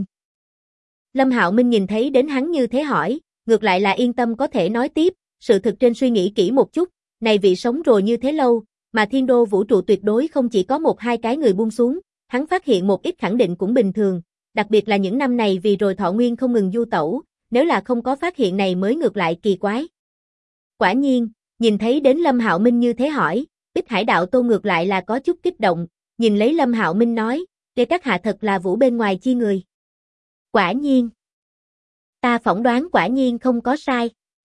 Lâm Hạo Minh nhìn thấy đến hắn như thế hỏi, ngược lại là yên tâm có thể nói tiếp, sự thực trên suy nghĩ kỹ một chút, này vị sống rồi như thế lâu, mà thiên đô vũ trụ tuyệt đối không chỉ có một hai cái người buông xuống, hắn phát hiện một ít khẳng định cũng bình thường, đặc biệt là những năm này vì rồi thọ nguyên không ngừng du tẩu, nếu là không có phát hiện này mới ngược lại kỳ quái. Quả nhiên, nhìn thấy đến Lâm Hạo Minh như thế hỏi, Bích Hải Đạo Tôn ngược lại là có chút kích động, nhìn lấy Lâm Hạo Minh nói, các hạ thật là Vũ bên ngoài chi người. Quả nhiên. Ta phỏng đoán quả nhiên không có sai.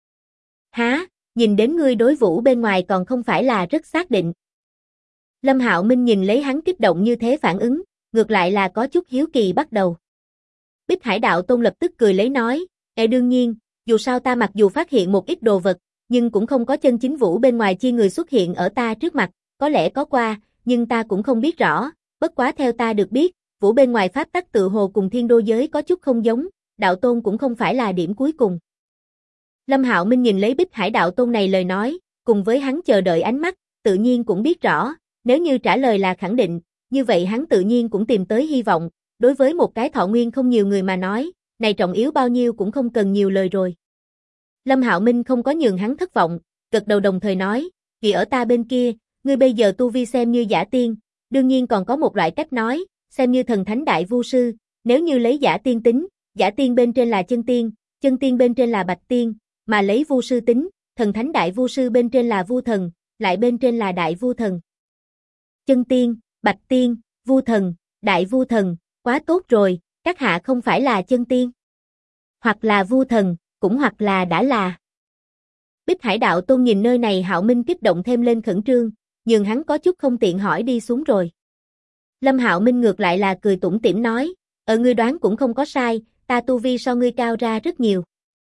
Há, nhìn đến ngươi đối Vũ bên ngoài còn không phải là rất xác định. Lâm Hạo Minh nhìn lấy hắn kích động như thế phản ứng, ngược lại là có chút hiếu kỳ bắt đầu. Bích Hải Đạo Tôn lập tức cười lấy nói, đương nhiên, dù sao ta mặc dù phát hiện một ít đồ vật, nhưng cũng không có chân chính Vũ bên ngoài chi người xuất hiện ở ta trước mặt, có lẽ có qua, nhưng ta cũng không biết rõ, bất quá theo ta được biết, Vũ bên ngoài pháp tắc tự hồ cùng thiên đô giới có chút không giống, Đạo Tôn cũng không phải là điểm cuối cùng. Lâm Hạo Minh nhìn lấy Bích Hải Đạo Tôn này lời nói, cùng với hắn chờ đợi ánh mắt, tự nhiên cũng biết rõ, nếu như trả lời là khẳng định, như vậy hắn tự nhiên cũng tìm tới hy vọng, đối với một cái thọ nguyên không nhiều người mà nói, này trọng yếu bao nhiêu cũng không cần nhiều lời rồi. Lâm Hạo Minh không có nhường hắn thất vọng, gật đầu đồng thời nói, vì ở ta bên kia, ngươi bây giờ tu vi xem như giả tiên, đương nhiên còn có một loại cách nói, xem như thần thánh đại vu sư, nếu như lấy giả tiên tính, giả tiên bên trên là chân tiên bên trên là bạch tiên, mà lấy vu sư tính, thần thánh đại vu sư bên trên là vu thần, lại bên trên là đại vu thần. Chân tiên, bạch tiên, vu thần, đại vu thần, quá tốt rồi, các hạ không phải là chân tiên, hoặc là vu thần, cũng hoặc là đã là. Bích Hải Đạo Tôn nhìn nơi này Hạo Minh kích động thêm lên khẩn trương, nhưng hắn có chút không tiện hỏi đi xuống rồi. Lâm Hạo Minh ngược lại là cười tủm tỉm nói, ngươi đoán cũng không có sai, ta tu vi so ngươi cao ra rất nhiều.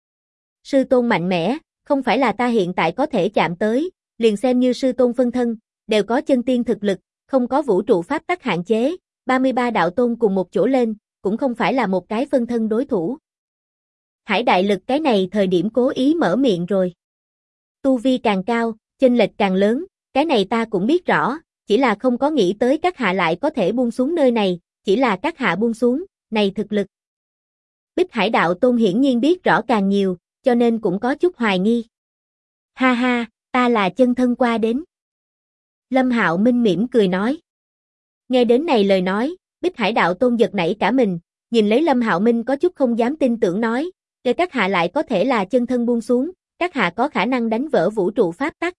Sư tôn mạnh mẽ, không phải là ta hiện tại có thể chạm tới, liền xem như sư tôn phân thân, đều có chân tiên thực lực, không có vũ trụ pháp tắc hạn chế, 33 đạo tôn cùng một chỗ lên, cũng không phải là một cái phân thân đối thủ. Hải Đại Lực cái này thời điểm cố ý mở miệng rồi. Tu vi càng cao, chênh lệch càng lớn, cái này ta cũng biết rõ, chỉ là không có nghĩ tới các hạ lại có thể buông xuống nơi này, chỉ là các hạ buông xuống, này thực lực. Bích Hải Đạo Tôn hiển nhiên biết rõ càng nhiều, cho nên cũng có chút hoài nghi. Ha ha, ta là chân thân qua đến. Lâm Hạo Minh mỉm cười nói. Nghe đến này lời nói, Bích Hải Đạo Tôn giật nảy cả mình, nhìn lấy Lâm Hạo Minh có chút không dám tin tưởng nói, các hạ lại có thể là chân thân buông xuống, các hạ có khả năng đánh vỡ vũ trụ pháp tắc.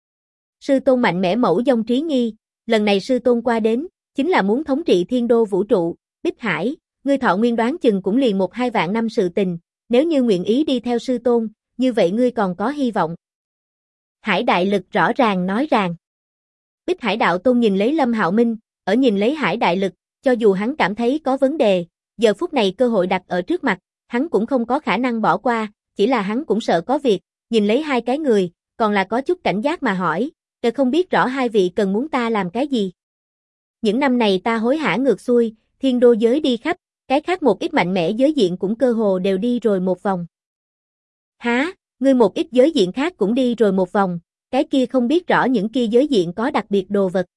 Sư tôn mạnh mẽ mẫu dông trí nghi, lần này sư tôn qua đến, chính là muốn thống trị thiên đô vũ trụ, Bích Hải, ngươi thọ nguyên đoán chừng cũng liền 1-2 vạn năm sự tình, nếu như nguyện ý đi theo sư tôn, như vậy ngươi còn có hy vọng. Hải Đại Lực rõ ràng nói ràng. Bích Hải Đạo Tôn nhìn lấy Lâm Hạo Minh, ở nhìn lấy Hải Đại Lực, cho dù hắn cảm thấy có vấn đề, giờ phút này cơ hội đặt ở trước mặt, hắn cũng không có khả năng bỏ qua, chỉ là hắn cũng sợ có việc, nhìn lấy hai cái người, còn là có chút cảnh giác mà hỏi, không biết rõ hai vị cần muốn ta làm cái gì. Những năm này ta hối hả ngược xuôi, thiên đô giới đi khắp, cái khác một ít mạnh mẽ giới diện cũng cơ hồ đều đi rồi một vòng. Há, ngươi một ít giới diện khác cũng đi rồi một vòng, cái kia không biết rõ những kia giới diện có đặc biệt đồ vật.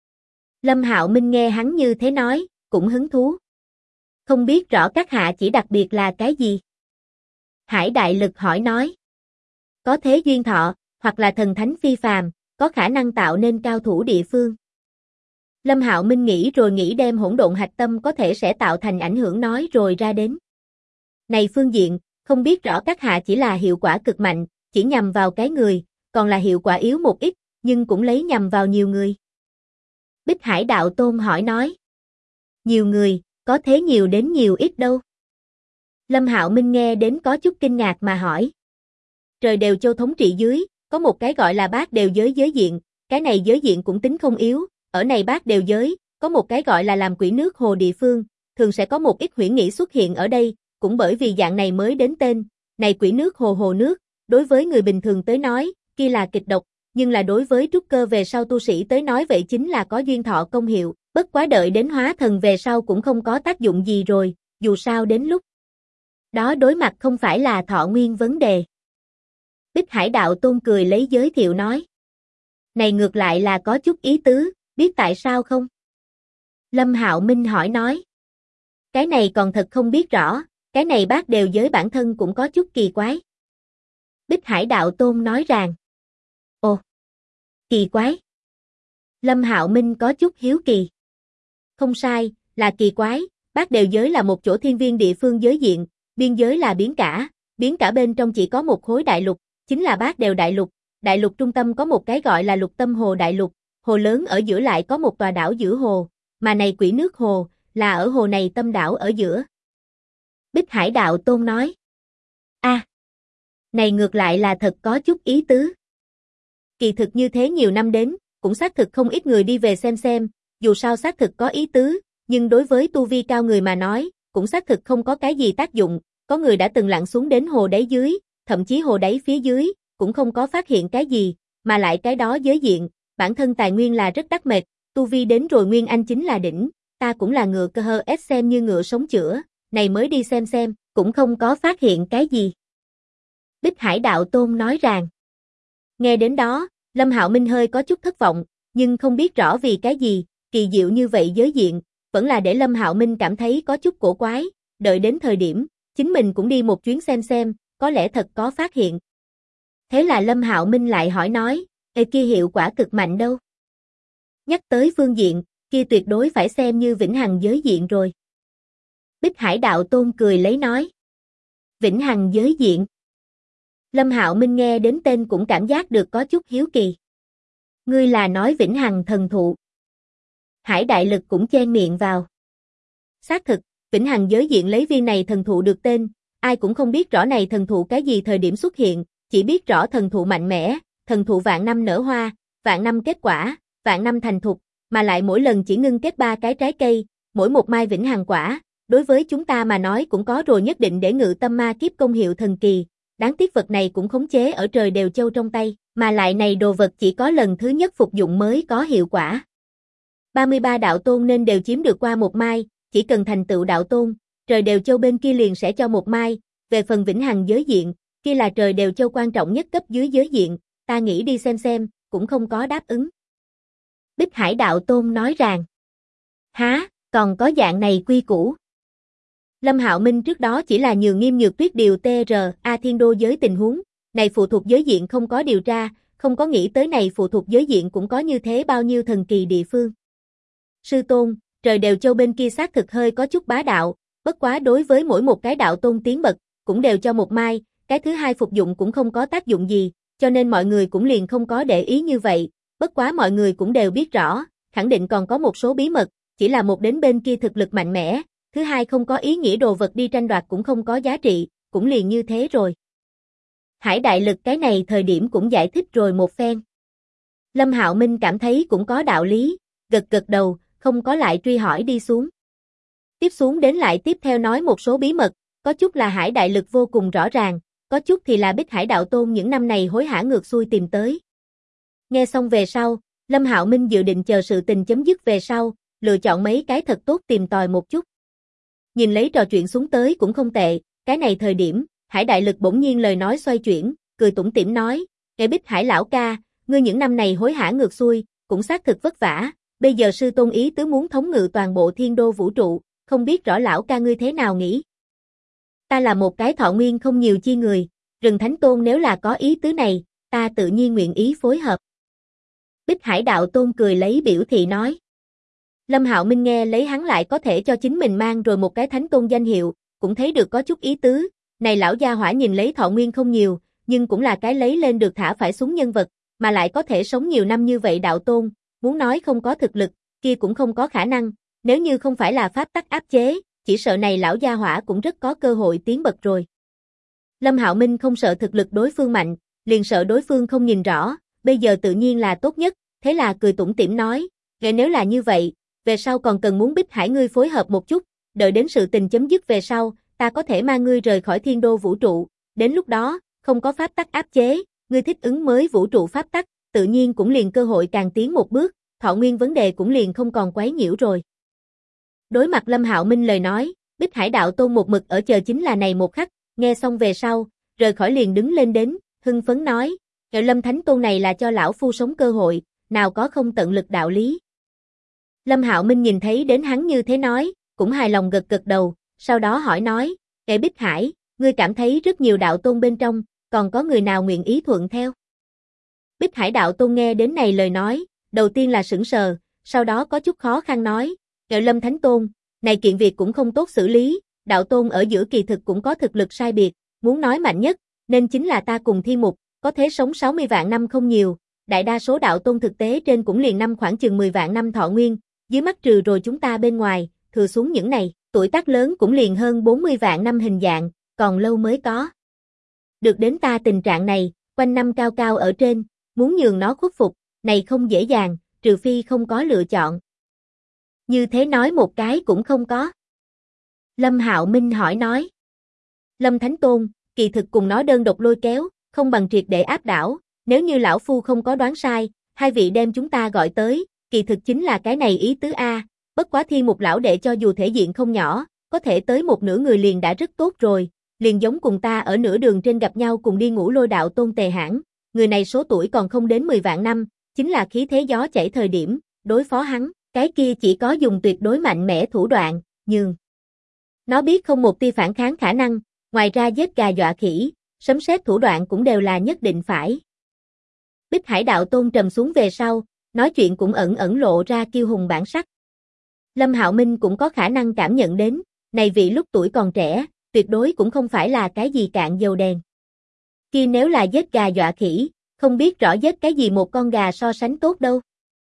Lâm Hạo Minh nghe hắn như thế nói, cũng hứng thú. Không biết rõ các hạ chỉ đặc biệt là cái gì? Hải Đại Lực hỏi nói. Có thế duyên thọ, hoặc là thần thánh phi phàm, có khả năng tạo nên cao thủ địa phương. Lâm Hạo Minh nghĩ rồi nghĩ đem hỗn độn hạch tâm có thể sẽ tạo thành ảnh hưởng nói rồi ra đến. Này phương diện, không biết rõ các hạ chỉ là hiệu quả cực mạnh, chỉ nhằm vào cái người, còn là hiệu quả yếu một ít, nhưng cũng lấy nhằm vào nhiều người. Bích Hải Đạo Tôn hỏi nói. Nhiều người, có thế nhiều đến nhiều ít đâu. Lâm Hạo Minh nghe đến có chút kinh ngạc mà hỏi. Trời đều châu thống trị dưới, có một cái gọi là bát đều giới giới diện, cái này giới diện cũng tính không yếu, ở này bát đều giới, có một cái gọi là làm quỷ nước hồ địa phương, thường sẽ có một ít huyễn nghĩ xuất hiện ở đây, cũng bởi vì dạng này mới đến tên, này quỷ nước hồ hồ nước, đối với người bình thường tới nói, kia là kịch độc, nhưng là đối với trúc cơ về sau tu sĩ tới nói vậy chính là có duyên thọ công hiệu, bất quá đợi đến hóa thần về sau cũng không có tác dụng gì rồi, dù sao đến lúc đó đối mặt không phải là thọ nguyên vấn đề. Bích Hải Đạo Tôn cười lấy giới thiệu nói. Này ngược lại là có chút ý tứ, biết tại sao không? Lâm Hạo Minh hỏi nói. Cái này còn thật không biết rõ, cái này bác đều giới bản thân cũng có chút kỳ quái. Bích Hải Đạo Tôn nói rằng. Ồ, kỳ quái. Lâm Hạo Minh có chút hiếu kỳ. Không sai, là kỳ quái, bác đều giới là một chỗ thiên viên địa phương giới diện, biên giới là biển cả bên trong chỉ có một khối đại lục, chính là bác đều đại lục trung tâm có một cái gọi là Lục Tâm Hồ đại lục, hồ lớn ở giữa lại có một tòa đảo giữa hồ, mà này quỷ nước hồ, là ở hồ này tâm đảo ở giữa. Bích Hải Đạo Tôn nói. Này ngược lại là thật có chút ý tứ. Kỳ thực như thế nhiều năm đến, cũng xác thực không ít người đi về xem, dù sao xác thực có ý tứ, nhưng đối với tu vi cao người mà nói, cũng xác thực không có cái gì tác dụng, có người đã từng lặn xuống đến hồ đáy dưới, thậm chí hồ đáy phía dưới, cũng không có phát hiện cái gì, mà lại cái đó giới diện, bản thân tài nguyên là rất đắt mệt, tu vi đến rồi Nguyên Anh chính là đỉnh, ta cũng là ngựa cơ hơ ép xem như ngựa sống chữa, này mới đi xem, cũng không có phát hiện cái gì. Bích Hải Đạo Tôn nói rằng. Nghe đến đó, Lâm Hạo Minh hơi có chút thất vọng, nhưng không biết rõ vì cái gì, kỳ diệu như vậy giới diện, vẫn là để Lâm Hạo Minh cảm thấy có chút cổ quái, đợi đến thời điểm, chính mình cũng đi một chuyến xem, có lẽ thật có phát hiện. Thế là Lâm Hạo Minh lại hỏi nói, kia hiệu quả cực mạnh đâu? Nhắc tới phương diện, kia tuyệt đối phải xem như vĩnh hằng giới diện rồi. Bích Hải Đạo Tôn cười lấy nói. Vĩnh hằng giới diện. Lâm Hạo Minh nghe đến tên cũng cảm giác được có chút hiếu kỳ. Ngươi là nói vĩnh hằng thần thụ. Hải Đại Lực cũng chen miệng vào. Xác thực, vĩnh hằng giới diện lấy viên này thần thụ được tên, ai cũng không biết rõ này thần thụ cái gì thời điểm xuất hiện, chỉ biết rõ thần thụ mạnh mẽ, thần thụ vạn năm nở hoa, vạn năm kết quả, vạn năm thành thục, mà lại mỗi lần chỉ ngưng kết 3 cái trái cây, mỗi một mai vĩnh hằng quả, đối với chúng ta mà nói cũng có rồi nhất định để ngự tâm ma kiếp công hiệu thần kỳ, đáng tiếc vật này cũng khống chế ở trời đều châu trong tay, mà lại này đồ vật chỉ có lần thứ nhất phục dụng mới có hiệu quả. 33 đạo tôn nên đều chiếm được qua một mai, chỉ cần thành tựu đạo tôn, trời đều châu bên kia liền sẽ cho một mai, về phần vĩnh hằng giới diện, kia là trời đều châu quan trọng nhất cấp dưới giới diện, ta nghĩ đi xem, cũng không có đáp ứng. Bích Hải Đạo Tôn nói rằng, há, còn có dạng này quy củ. Lâm Hạo Minh trước đó chỉ là nhường Nghiêm Nhược Tuyết điều TRA thiên đô giới tình huống, này phụ thuộc giới diện không có điều tra, không có nghĩ tới này phụ thuộc giới diện cũng có như thế bao nhiêu thần kỳ địa phương. Sư tôn, trời đều châu bên kia xác thực hơi có chút bá đạo, bất quá đối với mỗi một cái đạo tôn tiến bậc, cũng đều cho một mai, cái thứ hai phục dụng cũng không có tác dụng gì, cho nên mọi người cũng liền không có để ý như vậy, bất quá mọi người cũng đều biết rõ, khẳng định còn có một số bí mật, chỉ là một đến bên kia thực lực mạnh mẽ, thứ hai không có ý nghĩa đồ vật đi tranh đoạt cũng không có giá trị, cũng liền như thế rồi. Hải Đại Lực cái này thời điểm cũng giải thích rồi một phen. Lâm Hạo Minh cảm thấy cũng có đạo lý, gật gật đầu, không có lại truy hỏi đi xuống. Tiếp xuống đến lại tiếp theo nói một số bí mật, có chút là Hải Đại Lực vô cùng rõ ràng, có chút thì là Bích Hải Đạo Tôn những năm này hối hả ngược xuôi tìm tới. Nghe xong về sau, Lâm Hạo Minh dự định chờ sự tình chấm dứt về sau, lựa chọn mấy cái thật tốt tìm tòi một chút. Nhìn lấy trò chuyện xuống tới cũng không tệ, cái này thời điểm, Hải Đại Lực bỗng nhiên lời nói xoay chuyển, cười tủm tỉm nói, nghe Bích Hải lão ca, ngươi những năm này hối hả ngược xuôi, cũng xác thực vất vả, bây giờ sư tôn ý tứ muốn thống ngự toàn bộ thiên đô vũ trụ, không biết rõ lão ca ngươi thế nào nghĩ. Ta là một cái thọ nguyên không nhiều chi người, rừng thánh tôn nếu là có ý tứ này, ta tự nhiên nguyện ý phối hợp. Bích Hải Đạo Tôn cười lấy biểu thị nói. Lâm Hạo Minh nghe lấy hắn lại có thể cho chính mình mang rồi một cái thánh tôn danh hiệu, cũng thấy được có chút ý tứ, này lão gia hỏa nhìn lấy thọ nguyên không nhiều, nhưng cũng là cái lấy lên được thả phải xuống nhân vật, mà lại có thể sống nhiều năm như vậy đạo tôn, muốn nói không có thực lực, kia cũng không có khả năng, nếu như không phải là pháp tắc áp chế, chỉ sợ này lão gia hỏa cũng rất có cơ hội tiến bậc rồi. Lâm Hạo Minh không sợ thực lực đối phương mạnh, liền sợ đối phương không nhìn rõ, bây giờ tự nhiên là tốt nhất, thế là cười tủm tỉm nói, nếu là như vậy, về sau còn cần muốn Bích Hải ngươi phối hợp một chút, đợi đến sự tình chấm dứt về sau, ta có thể mang ngươi rời khỏi thiên đô vũ trụ, đến lúc đó, không có pháp tắc áp chế, ngươi thích ứng mới vũ trụ pháp tắc, tự nhiên cũng liền cơ hội càng tiến một bước, thọ nguyên vấn đề cũng liền không còn quấy nhiễu rồi. Đối mặt Lâm Hạo Minh lời nói, Bích Hải Đạo Tôn một mực ở chờ chính là này một khắc, nghe xong về sau, rời khỏi liền đứng lên đến, hưng phấn nói, Lâm Thánh Tôn này là cho lão phu sống cơ hội, nào có không tận lực đạo lý. Lâm Hạo Minh nhìn thấy đến hắn như thế nói, cũng hài lòng gật gật đầu, sau đó hỏi nói, Bích Hải, ngươi cảm thấy rất nhiều đạo tôn bên trong, còn có người nào nguyện ý thuận theo? Bích Hải Đạo Tôn nghe đến này lời nói, đầu tiên là sững sờ, sau đó có chút khó khăn nói, Lâm Thánh Tôn, này kiện việc cũng không tốt xử lý, đạo tôn ở giữa kỳ thực cũng có thực lực sai biệt, muốn nói mạnh nhất, nên chính là ta cùng Thiên Mục, có thể sống 60 vạn năm không nhiều, đại đa số đạo tôn thực tế trên cũng liền năm khoảng chừng 10 vạn năm thọ nguyên, dưới mắt trừ rồi chúng ta bên ngoài, thừa xuống những này, tuổi tác lớn cũng liền hơn 40 vạn năm hình dạng, còn lâu mới có. Được đến ta tình trạng này, quanh năm cao cao ở trên, muốn nhường nó khuất phục, này không dễ dàng, trừ phi không có lựa chọn. Như thế nói một cái cũng không có. Lâm Hạo Minh hỏi nói. Lâm Thánh Tôn, kỳ thực cùng nó đơn độc lôi kéo, không bằng triệt để áp đảo, nếu như lão phu không có đoán sai, hai vị đem chúng ta gọi tới, kỳ thực chính là cái này ý tứ A, bất quá Thiên Mục lão đệ cho dù thể diện không nhỏ, có thể tới một nửa người liền đã rất tốt rồi, liền giống cùng ta ở nửa đường trên gặp nhau cùng đi ngủ Lôi đạo tôn Tề Hãn, người này số tuổi còn không đến 10 vạn năm, chính là khí thế gió chảy thời điểm, đối phó hắn, cái kia chỉ có dùng tuyệt đối mạnh mẽ thủ đoạn, nhưng nó biết không một tia phản kháng khả năng, ngoài ra giết gà dọa khỉ, sấm sét thủ đoạn cũng đều là nhất định phải. Bích Hải Đạo Tôn trầm xuống về sau, nói chuyện cũng ẩn ẩn lộ ra kiêu hùng bản sắc. Lâm Hạo Minh cũng có khả năng cảm nhận đến, này vị lúc tuổi còn trẻ, tuyệt đối cũng không phải là cái gì cạn dầu đèn. Kia nếu là giết gà dọa khỉ, không biết rõ giết cái gì một con gà so sánh tốt đâu.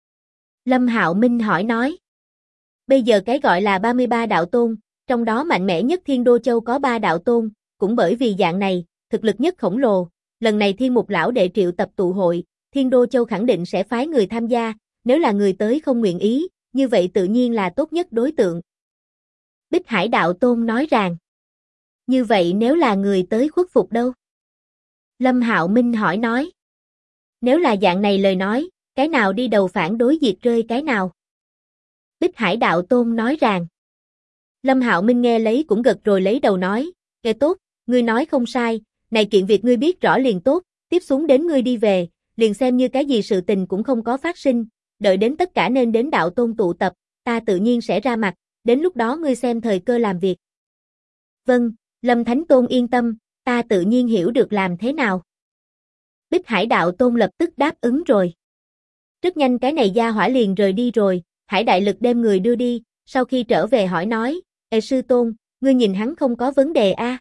Lâm Hạo Minh hỏi nói. Bây giờ cái gọi là 33 đạo tôn, trong đó mạnh mẽ nhất Thiên Đô Châu có 3 đạo tôn, cũng bởi vì dạng này, thực lực nhất khổng lồ, lần này Thiên Mục lão đệ triệu tập tụ hội, Thiên Đô Châu khẳng định sẽ phái người tham gia, nếu là người tới không nguyện ý, như vậy tự nhiên là tốt nhất đối tượng. Bích Hải Đạo Tôn nói rằng, như vậy nếu là người tới khuất phục đâu? Lâm Hạo Minh hỏi nói, nếu là dạng này lời nói, cái nào đi đầu phản đối diệt rơi cái nào? Bích Hải Đạo Tôn nói rằng, Lâm Hạo Minh nghe lấy cũng gật rồi lấy đầu nói, nghe tốt, ngươi nói không sai, này kiện việc ngươi biết rõ liền tốt, tiếp xuống đến ngươi đi về, liền xem như cái gì sự tình cũng không có phát sinh, đợi đến tất cả nên đến đạo tôn tụ tập, ta tự nhiên sẽ ra mặt, đến lúc đó ngươi xem thời cơ làm việc. Vâng, Lâm Thánh Tôn yên tâm, ta tự nhiên hiểu được làm thế nào. Bích Hải Đạo Tôn lập tức đáp ứng rồi. Rất nhanh cái này gia hỏa liền rời đi rồi, Hải Đại Lực đem người đưa đi, sau khi trở về hỏi nói, sư tôn, ngươi nhìn hắn không có vấn đề a?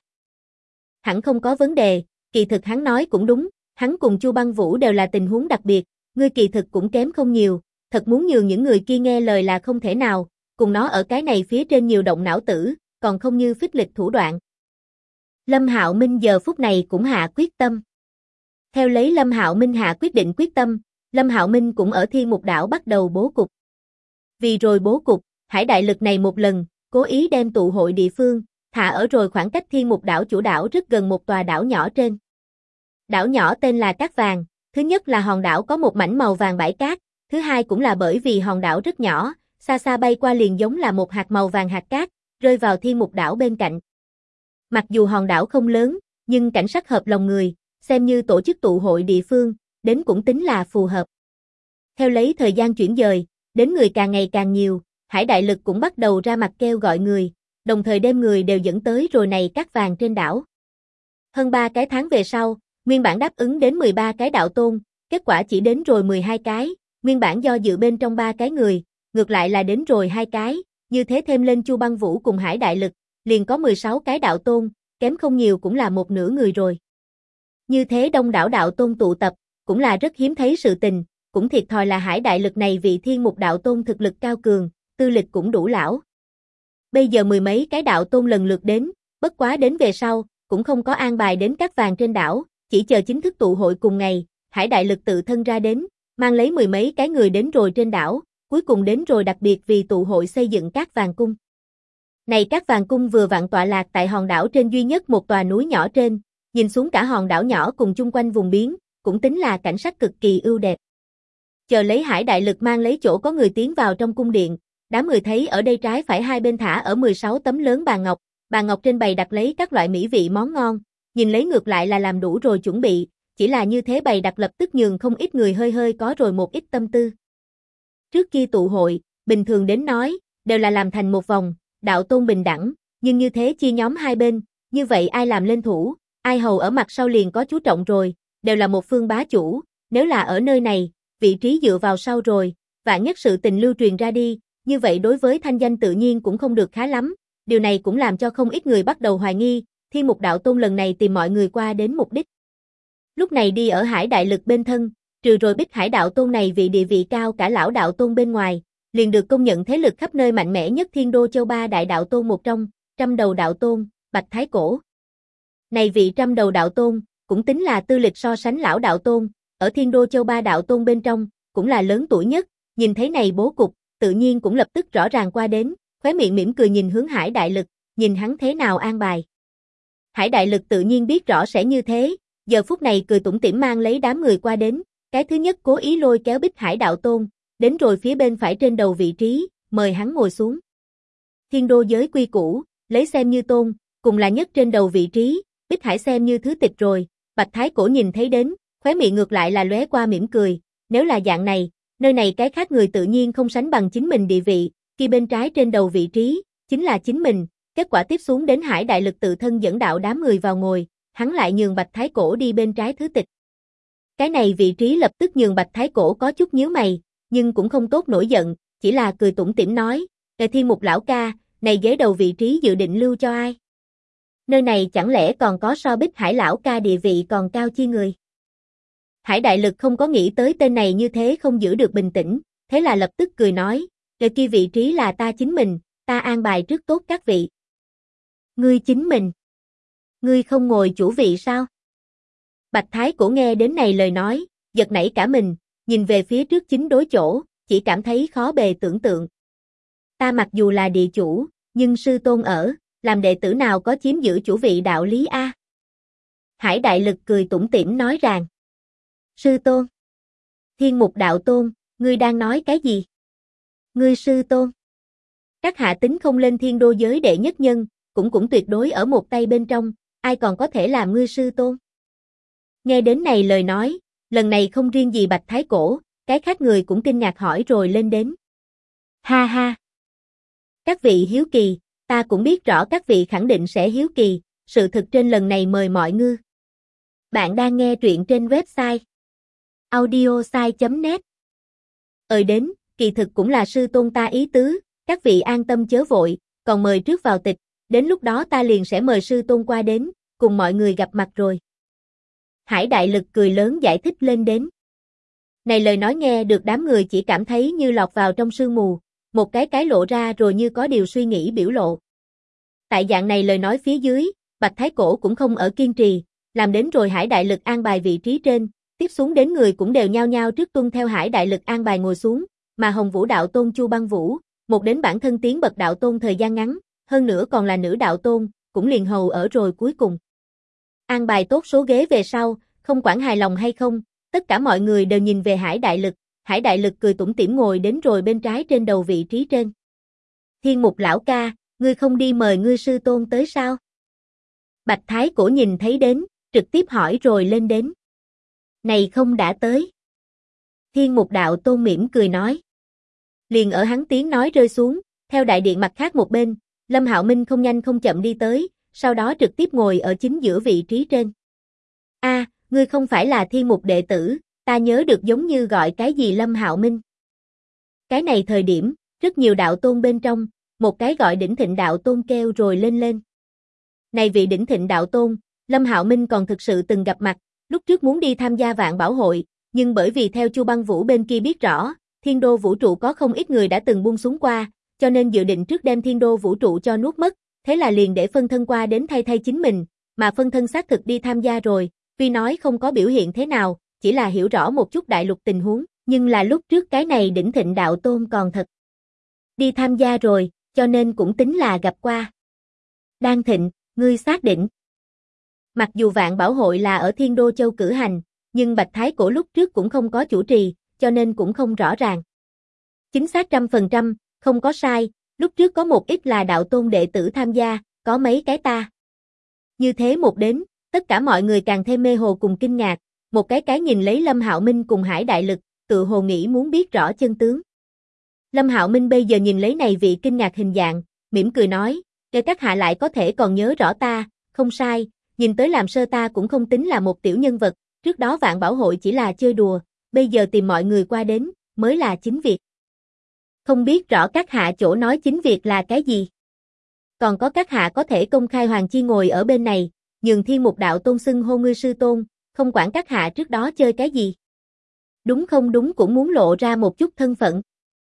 Hẳn không có vấn đề, kỳ thực hắn nói cũng đúng, hắn cùng Chu Băng Vũ đều là tình huống đặc biệt, ngươi kỳ thực cũng kém không nhiều, thật muốn nhường những người kia nghe lời là không thể nào, cùng nó ở cái này phía trên nhiều động não tử, còn không như phích lịch thủ đoạn. Lâm Hạo Minh giờ phút này cũng hạ quyết tâm. Theo lấy Lâm Hạo Minh hạ quyết định quyết tâm, Lâm Hạo Minh cũng ở Thiên Mục đảo bắt đầu bố cục. Vì rồi bố cục, Hải Đại Lực này một lần, cố ý đem tụ hội địa phương, thả ở rồi khoảng cách Thiên Mục đảo chủ đảo rất gần một tòa đảo nhỏ trên. Đảo nhỏ tên là Cát Vàng, thứ nhất là hòn đảo có một mảnh màu vàng bãi cát, thứ hai cũng là bởi vì hòn đảo rất nhỏ, xa xa bay qua liền giống là một hạt màu vàng hạt cát, rơi vào Thiên Mục đảo bên cạnh. Mặc dù hòn đảo không lớn, nhưng cảnh sắc hợp lòng người, xem như tổ chức tụ hội địa phương, đến cũng tính là phù hợp. Theo lấy thời gian chuyển dời, đến người càng ngày càng nhiều, Hải Đại Lực cũng bắt đầu ra mặt kêu gọi người, đồng thời đem người đều dẫn tới rồi này Cát Vàng trên đảo. Hơn 3 cái tháng về sau, Nguyên bản đáp ứng đến 13 cái đạo tôn, kết quả chỉ đến rồi 12 cái, nguyên bản do dự bên trong 3 cái người, ngược lại là đến rồi 2 cái, như thế thêm lên Chu Băng Vũ cùng Hải Đại Lực, liền có 16 cái đạo tôn, kém không nhiều cũng là một nửa người rồi. Như thế đông đảo đạo tôn tụ tập, cũng là rất hiếm thấy sự tình, cũng thiệt thòi là Hải Đại Lực này vị thiên mục đạo tôn thực lực cao cường, tư lịch cũng đủ lão. Bây giờ mười mấy cái đạo tôn lần lượt đến, bất quá đến về sau, cũng không có an bài đến các vàng trên đảo, chỉ chờ chính thức tụ hội cùng ngày, Hải Đại Lực tự thân ra đến, mang lấy mười mấy cái người đến rồi trên đảo, cuối cùng đến rồi đặc biệt vì tụ hội xây dựng các vàng cung. Này các vàng cung vừa vặn tọa lạc tại hòn đảo trên duy nhất một tòa núi nhỏ trên, nhìn xuống cả hòn đảo nhỏ cùng chung quanh vùng biển, cũng tính là cảnh sắc cực kỳ ưu đẹp. Chờ lấy Hải Đại Lực mang lấy chỗ có người tiến vào trong cung điện, đám người thấy ở đây trái phải hai bên thả ở 16 tấm lớn bàn ngọc trên bày đặt lấy các loại mỹ vị món ngon, nhìn lấy ngược lại là làm đủ rồi chuẩn bị, chỉ là như thế bày đặt lập tức nhường không ít người hơi hơi có rồi một ít tâm tư. Trước kia tụ hội, bình thường đến nói, đều là làm thành một vòng, đạo tôn bình đẳng, nhưng như thế chia nhóm hai bên, như vậy ai làm lên thủ, ai hầu ở mặt sau liền có chú trọng rồi, đều là một phương bá chủ, nếu là ở nơi này, vị trí dựa vào sau rồi, vạn nhất sự tình lưu truyền ra đi, như vậy đối với thanh danh tự nhiên cũng không được khá lắm, điều này cũng làm cho không ít người bắt đầu hoài nghi, Thiên Mục Đạo Tôn lần này tìm mọi người qua đến mục đích. Lúc này đi ở Hải Đại Lực bên thân, trừ rồi Bích Hải Đạo Tôn này vị địa vị cao cả lão đạo tôn bên ngoài, liền được công nhận thế lực khắp nơi mạnh mẽ nhất Thiên Đô Châu ba đại đạo tôn một trong, Trăm Đầu Đạo Tôn, Bạch Thái Cổ. Này vị Trăm Đầu Đạo Tôn, cũng tính là tư lịch so sánh lão đạo tôn, ở Thiên Đô Châu ba đạo tôn bên trong, cũng là lớn tuổi nhất, nhìn thấy này bố cục, tự nhiên cũng lập tức rõ ràng qua đến, khóe miệng mỉm cười nhìn hướng Hải Đại Lực, nhìn hắn thế nào an bài. Hải Đại Lực tự nhiên biết rõ sẽ như thế, giờ phút này cười tủm tỉm mang lấy đám người qua đến, cái thứ nhất cố ý lôi kéo Bích Hải Đạo Tôn, đến rồi phía bên phải trên đầu vị trí, mời hắn ngồi xuống. Thiên đô giới quy củ, lấy xem như tôn, cùng là nhất trên đầu vị trí, Bích Hải xem như thứ tịch rồi, Bạch Thái Cổ nhìn thấy đến, khóe miệng ngược lại là lóe qua mỉm cười, nếu là dạng này, nơi này cái khác người tự nhiên không sánh bằng chính mình địa vị, kia bên trái trên đầu vị trí, chính là chính mình, kết quả tiếp xuống đến Hải Đại Lực tự thân dẫn đạo đám người vào ngồi, hắn lại nhường Bạch Thái Cổ đi bên trái thứ tịch. Cái này vị trí lập tức nhường Bạch Thái Cổ có chút nhíu mày, nhưng cũng không tốt nổi giận, chỉ là cười tủm tỉm nói, Thiên Mục lão ca, này ghế đầu vị trí dự định lưu cho ai? Nơi này chẳng lẽ còn có so Bích Hải lão ca địa vị còn cao chi người? Hải Đại Lực không có nghĩ tới tên này như thế không giữ được bình tĩnh, thế là lập tức cười nói, kia vị trí là ta chính mình, ta an bài trước tốt các vị. Ngươi chính mình? Ngươi không ngồi chủ vị sao? Bạch Thái Cổ nghe đến này lời nói, giật nảy cả mình, nhìn về phía trước chính đối chỗ, chỉ cảm thấy khó bề tưởng tượng. Ta mặc dù là địa chủ, nhưng sư tôn ở, làm đệ tử nào có chiếm giữ chủ vị đạo lý a? Hải Đại Lực cười tủm tỉm nói rằng, sư tôn. Thiên Mục Đạo Tôn, ngươi đang nói cái gì? Ngươi sư tôn. Các hạ tính không lên thiên đô giới đệ nhất nhân, cũng tuyệt đối ở một tay bên trong, ai còn có thể làm ngươi sư tôn? Nghe đến này lời nói, lần này không riêng gì Bạch Thái Cổ, cái khác người cũng kinh ngạc hỏi rồi lên đến. Ha ha! Các vị hiếu kỳ, ta cũng biết rõ các vị khẳng định sẽ hiếu kỳ, sự thực trên lần này mời mọi ngư. Bạn đang nghe truyện trên website audiosai.net. Đến, kỳ thực cũng là sư tôn ta ý tứ, các vị an tâm chớ vội, còn mời trước vào tịch, đến lúc đó ta liền sẽ mời sư tôn qua đến, cùng mọi người gặp mặt rồi. Hải Đại Lực cười lớn giải thích lên đến. Này lời nói nghe được đám người chỉ cảm thấy như lọt vào trong sương mù, một cái lộ ra rồi như có điều suy nghĩ biểu lộ. Tại dạng này lời nói phía dưới, Bạch Thái Cổ cũng không ở kiên trì, làm đến rồi Hải Đại Lực an bài vị trí trên, tiếp xuống đến người cũng đều nhao nhao trước tuân theo Hải Đại Lực an bài ngồi xuống, mà Hồng Vũ Đạo Tôn Chu Băng Vũ, một đến bản thân tiến bậc đạo tôn thời gian ngắn, hơn nữa còn là nữ đạo tôn, cũng liền hầu ở rồi cuối cùng. An bài tốt số ghế về sau, không quản hài lòng hay không, tất cả mọi người đều nhìn về Hải Đại Lực cười tủm tỉm ngồi đến rồi bên trái trên đầu vị trí trên. Thiên Mục lão ca, ngươi không đi mời ngươi sư tôn tới sao? Bạch Thái Cổ nhìn thấy đến, trực tiếp hỏi rồi lên đến. Này không đã tới. Thiên Mục Đạo Tôn mỉm cười nói. Liền ở hắn tiếng nói rơi xuống, theo đại điện mặt khác một bên, Lâm Hạo Minh không nhanh không chậm đi tới, sau đó trực tiếp ngồi ở chính giữa vị trí trên. ngươi không phải là thiên mục đệ tử, ta nhớ được giống như gọi cái gì Lâm Hạo Minh. Cái này thời điểm, rất nhiều đạo tôn bên trong, một cái gọi Đỉnh Thịnh đạo tôn kêu rồi lên. Này vị Đỉnh Thịnh đạo tôn, Lâm Hạo Minh còn thực sự từng gặp mặt, lúc trước muốn đi tham gia Vạn Bảo hội, nhưng bởi vì theo Chu Băng Vũ bên kia biết rõ, Thiên Đô vũ trụ có không ít người đã từng buông xuống qua, cho nên dự định trước đem Thiên Đô vũ trụ cho nuốt mất, thế là liền để phân thân qua đến thay chính mình, mà phân thân xác thực đi tham gia rồi, tuy nói không có biểu hiện thế nào, chỉ là hiểu rõ một chút đại lục tình huống, nhưng là lúc trước cái này Đỉnh Thịnh đạo tôn còn thật đi tham gia rồi, cho nên cũng tính là gặp qua. Đan Thịnh, ngươi xác định? Mặc dù Vạn Bảo hội là ở Thiên Đô Châu cử hành, nhưng Bạch Thái Cổ lúc trước cũng không có chủ trì, cho nên cũng không rõ ràng. Chính xác 100%, không có sai, lúc trước có một ít là đạo tôn đệ tử tham gia, có mấy cái ta. Như thế một đến, tất cả mọi người càng thêm mê hồ cùng kinh ngạc, một cái nhìn lấy Lâm Hạo Minh cùng Hải Đại Lực, tự hồ nghĩ muốn biết rõ chân tướng. Lâm Hạo Minh bây giờ nhìn lấy này vị kinh ngạc hình dạng, mỉm cười nói, để các hạ lại có thể còn nhớ rõ ta, không sai, nhìn tới làm sơ ta cũng không tính là một tiểu nhân vật, trước đó Vạn Bảo hội chỉ là chơi đùa, bây giờ tìm mọi người qua đến, mới là chính việc. Không biết rõ các hạ chỗ nói chính việc là cái gì? Còn có các hạ có thể công khai Hoàng Chi ngồi ở bên này, nhường Thiên Mục đạo tôn xưng hô ngươi sư tôn, không quản các hạ trước đó chơi cái gì. Đúng không đúng cũng muốn lộ ra một chút thân phận.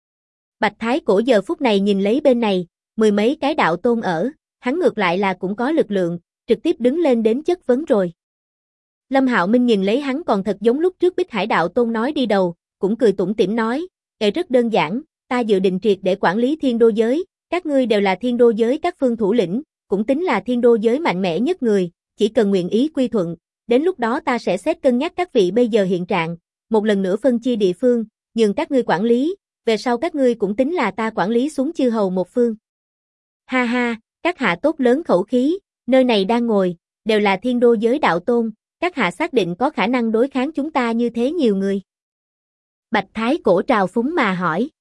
Bạch Thái Cổ giờ phút này nhìn lấy bên này, mười mấy cái đạo tôn ở, hắn ngược lại là cũng có lực lượng, trực tiếp đứng lên đến chất vấn rồi. Lâm Hạo Minh nhìn lấy hắn còn thật giống lúc trước Bích Hải đạo tôn nói đi đầu, cũng cười tủm tỉm nói, rất đơn giản, ta dự định triệt để quản lý Thiên Đô giới, các ngươi đều là Thiên Đô giới các phương thủ lĩnh, cũng tính là Thiên Đô giới mạnh mẽ nhất người, chỉ cần nguyện ý quy thuận, đến lúc đó ta sẽ xét cân nhắc các vị bây giờ hiện trạng, một lần nữa phân chia địa phương, nhường các ngươi quản lý, về sau các ngươi cũng tính là ta quản lý xuống chư hầu một phương. Ha ha, các hạ tốt lớn khẩu khí, nơi này đang ngồi, đều là Thiên Đô giới đạo tôn, các hạ xác định có khả năng đối kháng chúng ta như thế nhiều người. Bạch Thái Cổ trào phúng mà hỏi.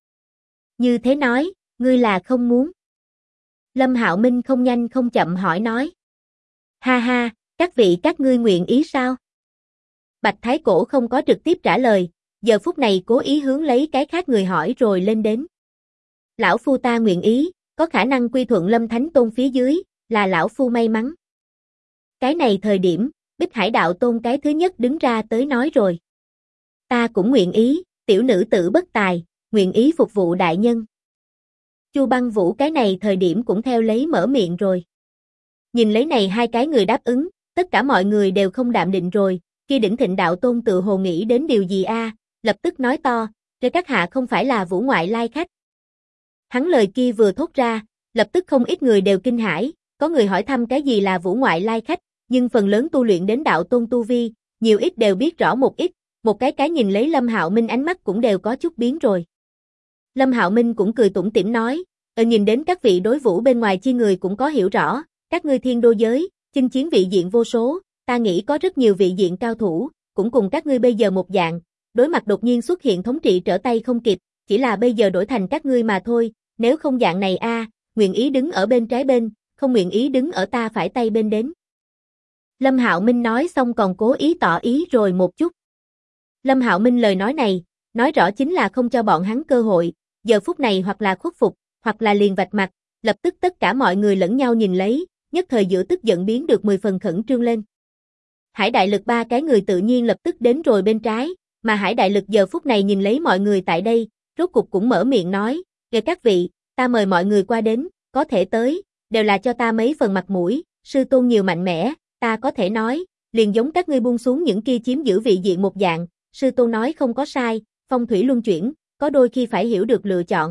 Như thế nói, ngươi là không muốn. Lâm Hạo Minh không nhanh không chậm hỏi nói. Ha ha, các vị các ngươi nguyện ý sao? Bạch Thái Cổ không có trực tiếp trả lời, giờ phút này cố ý hướng lấy cái khác người hỏi rồi lên đến. Lão phu ta nguyện ý, có khả năng quy thuận Lâm Thánh Tôn phía dưới, là lão phu may mắn. Cái này thời điểm, Bích Hải đạo tôn cái thứ nhất đứng ra tới nói rồi. Ta cũng nguyện ý, tiểu nữ tử bất tài, nguyện ý phục vụ đại nhân. Chu Băng Vũ cái này thời điểm cũng theo lấy mở miệng rồi. Nhìn lấy này hai cái người đáp ứng, tất cả mọi người đều không đạm định rồi, kia Đỉnh Thịnh đạo tôn tự hồ nghĩ đến điều gì a, lập tức nói to, "Để các hạ không phải là Vũ ngoại lai khách." Hắn lời kia vừa thốt ra, lập tức không ít người đều kinh hãi, có người hỏi thăm cái gì là Vũ ngoại lai khách, nhưng phần lớn tu luyện đến đạo tôn tu vi, nhiều ít đều biết rõ một ít, một cái nhìn lấy Lâm Hạo Minh ánh mắt cũng đều có chút biến rồi. Lâm Hạo Minh cũng cười tủm tỉm nói, nhìn đến các vị đối vũ bên ngoài chi người cũng có hiểu rõ, các ngươi Thiên Đô giới, chinh chiến vị diện vô số, ta nghĩ có rất nhiều vị diện cao thủ, cũng cùng các ngươi bây giờ một dạng, đối mặt đột nhiên xuất hiện thống trị trở tay không kịp, chỉ là bây giờ đổi thành các ngươi mà thôi, nếu không dạng này nguyện ý đứng ở bên trái bên, không nguyện ý đứng ở ta phải tay bên đến. Lâm Hạo Minh nói xong còn cố ý tỏ ý rồi một chút. Lâm Hạo Minh lời nói này, nói rõ chính là không cho bọn hắn cơ hội, giờ phút này hoặc là khuất phục, hoặc là liền vạch mặt, lập tức tất cả mọi người lẫn nhau nhìn lấy, nhất thời giữa tức giận biến được 10 phần khẩn trương lên. Hải Đại Lực ba cái người tự nhiên lập tức đến rồi bên trái, mà Hải Đại Lực giờ phút này nhìn lấy mọi người tại đây, rốt cục cũng mở miệng nói, "Kìa các vị, ta mời mọi người qua đến, có thể tới, đều là cho ta mấy phần mặt mũi, sư tôn nhiều mạnh mẽ, ta có thể nói, liền giống các ngươi buông xuống những kia chiếm giữ vị diện một dạng, sư tôn nói không có sai, phong thủy luân chuyển, có đôi khi phải hiểu được lựa chọn."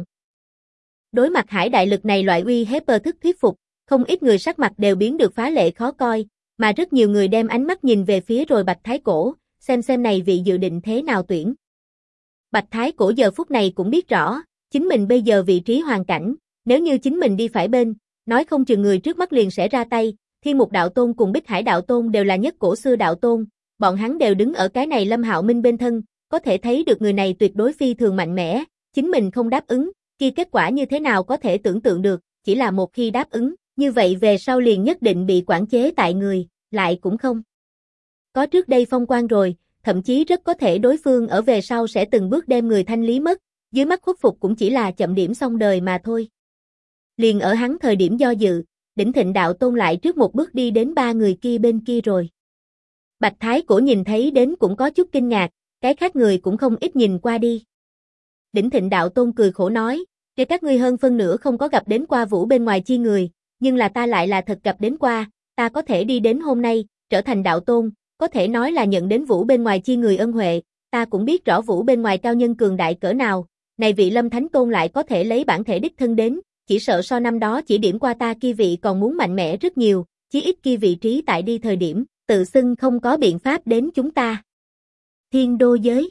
Đối mặt Hải Đại Lực này loại uy hiếp thức thuyết phục, không ít người sắc mặt đều biến được phá lệ khó coi, mà rất nhiều người đem ánh mắt nhìn về phía rồi Bạch Thái Cổ, xem này vị dự định thế nào tuyển. Bạch Thái Cổ giờ phút này cũng biết rõ, chính mình bây giờ vị trí hoàn cảnh, nếu như chính mình đi phải bên, nói không chừng người trước mắt liền sẽ ra tay, Thiên Mục đạo tôn cùng Bích Hải đạo tôn đều là nhất cổ xưa đạo tôn, bọn hắn đều đứng ở cái này Lâm Hạo Minh bên thân, có thể thấy được người này tuyệt đối phi thường mạnh mẽ, chính mình không đáp ứng, kia kết quả như thế nào có thể tưởng tượng được, chỉ là một khi đáp ứng, như vậy về sau liền nhất định bị quản chế tại người, lại cũng không có trước đây phong quan rồi, thậm chí rất có thể đối phương ở về sau sẽ từng bước đem người thanh lý mất, dưới mắt khuất phục cũng chỉ là chậm điểm xong đời mà thôi. Liền ở hắn thời điểm do dự, Đỉnh Thịnh Đạo Tôn lại trước một bước đi đến ba người kia bên kia rồi. Bạch Thái Cổ nhìn thấy đến cũng có chút kinh ngạc, cái khác người cũng không ít nhìn qua đi. Đỉnh Thịnh Đạo Tôn cười khổ nói, kể các ngươi hơn phân nửa không có gặp đến qua Vũ bên ngoài chi người, nhưng là ta lại là thật gặp đến qua, ta có thể đi đến hôm nay, trở thành Đạo Tôn, có thể nói là nhận đến Vũ bên ngoài chi người ân huệ, ta cũng biết rõ Vũ bên ngoài cao nhân cường đại cỡ nào, này vị Lâm Thánh Tôn lại có thể lấy bản thể đích thân đến, chỉ sợ so năm đó chỉ điểm qua ta kia vị còn muốn mạnh mẽ rất nhiều, chí ít kia vị trí tại đi thời điểm, tự xưng không có biện pháp đến chúng ta. Thiên đô giới.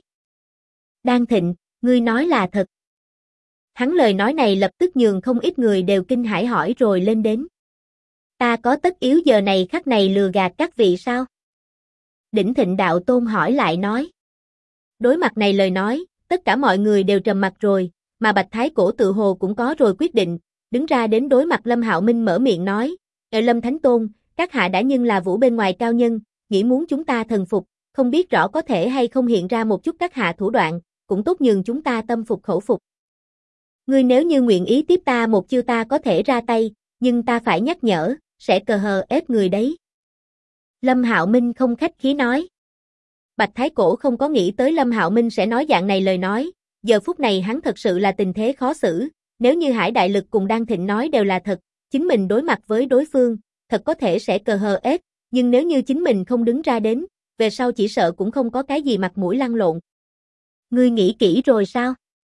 Đan Thịnh, ngươi nói là thật. Hắn lời nói này lập tức nhường không ít người đều kinh hãi hỏi rồi lên đến. Ta có tất yếu giờ này khắc này lừa gạt các vị sao? Đỉnh Thịnh Đạo Tôn hỏi lại nói. Đối mặt này lời nói, tất cả mọi người đều trầm mặt rồi, mà Bạch Thái Cổ tự hồ cũng có rồi quyết định, đứng ra đến đối mặt Lâm Hạo Minh mở miệng nói, Lâm Thánh Tôn, các hạ đã nhưng là Vũ bên ngoài cao nhân, nghĩ muốn chúng ta thần phục, không biết rõ có thể hay không hiện ra một chút các hạ thủ đoạn, cũng tốt nhường chúng ta tâm phục khẩu phục. Ngươi nếu như nguyện ý tiếp ta một chiêu ta có thể ra tay, nhưng ta phải nhắc nhở, sẽ cờ hờ ép người đấy. Lâm Hạo Minh không khách khí nói. Bạch Thái Cổ không có nghĩ tới Lâm Hạo Minh sẽ nói dạng này lời nói, giờ phút này hắn thật sự là tình thế khó xử, nếu như Hải Đại Lực cùng Đan Thịnh nói đều là thật, chính mình đối mặt với đối phương, thật có thể sẽ cờ hờ ép, nhưng nếu như chính mình không đứng ra đến, về sau chỉ sợ cũng không có cái gì mặt mũi lăn lộn. Ngươi nghĩ kỹ rồi sao?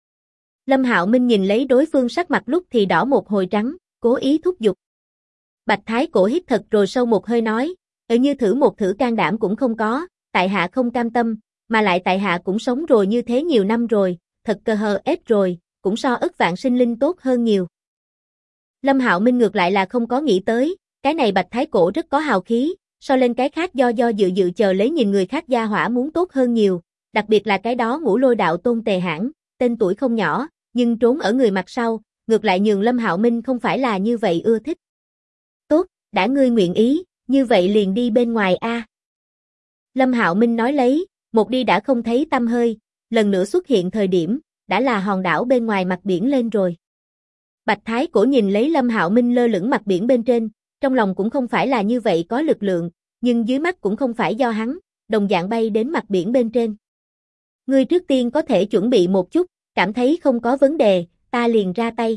Lâm Hạo Minh nhìn lấy đối phương sắc mặt lúc thì đỏ một hồi trắng, cố ý thúc giục. Bạch Thái Cổ hít thật rồi sâu một hơi nói, như thử một thử can đảm cũng không có, tại hạ không cam tâm, mà lại tại hạ cũng sống rồi như thế nhiều năm rồi, thật cờ hờ ép rồi, cũng so ức vạn sinh linh tốt hơn nhiều. Lâm Hạo Minh ngược lại là không có nghĩ tới, cái này Bạch Thái Cổ rất có hào khí, so lên cái khác do dự chờ lấy nhìn người khác gia hỏa muốn tốt hơn nhiều, đặc biệt là cái đó Ngũ Lôi Đạo Tôn Tề Hãn, tên tuổi không nhỏ, nhưng trốn ở người mặt sau, ngược lại nhường Lâm Hạo Minh không phải là như vậy ưa thích. Tốt, đã ngươi nguyện ý, như vậy liền đi bên ngoài a. Lâm Hạo Minh nói lấy, một đi đã không thấy tăm hơi, lần nữa xuất hiện thời điểm, đã là hòn đảo bên ngoài mặt biển lên rồi. Bạch Thái Cổ nhìn lấy Lâm Hạo Minh lơ lửng mặt biển bên trên, trong lòng cũng không phải là như vậy có lực lượng, nhưng dưới mắt cũng không phải do hắn, đồng dạng bay đến mặt biển bên trên. Ngươi trước tiên có thể chuẩn bị một chút, cảm thấy không có vấn đề, ta liền ra tay.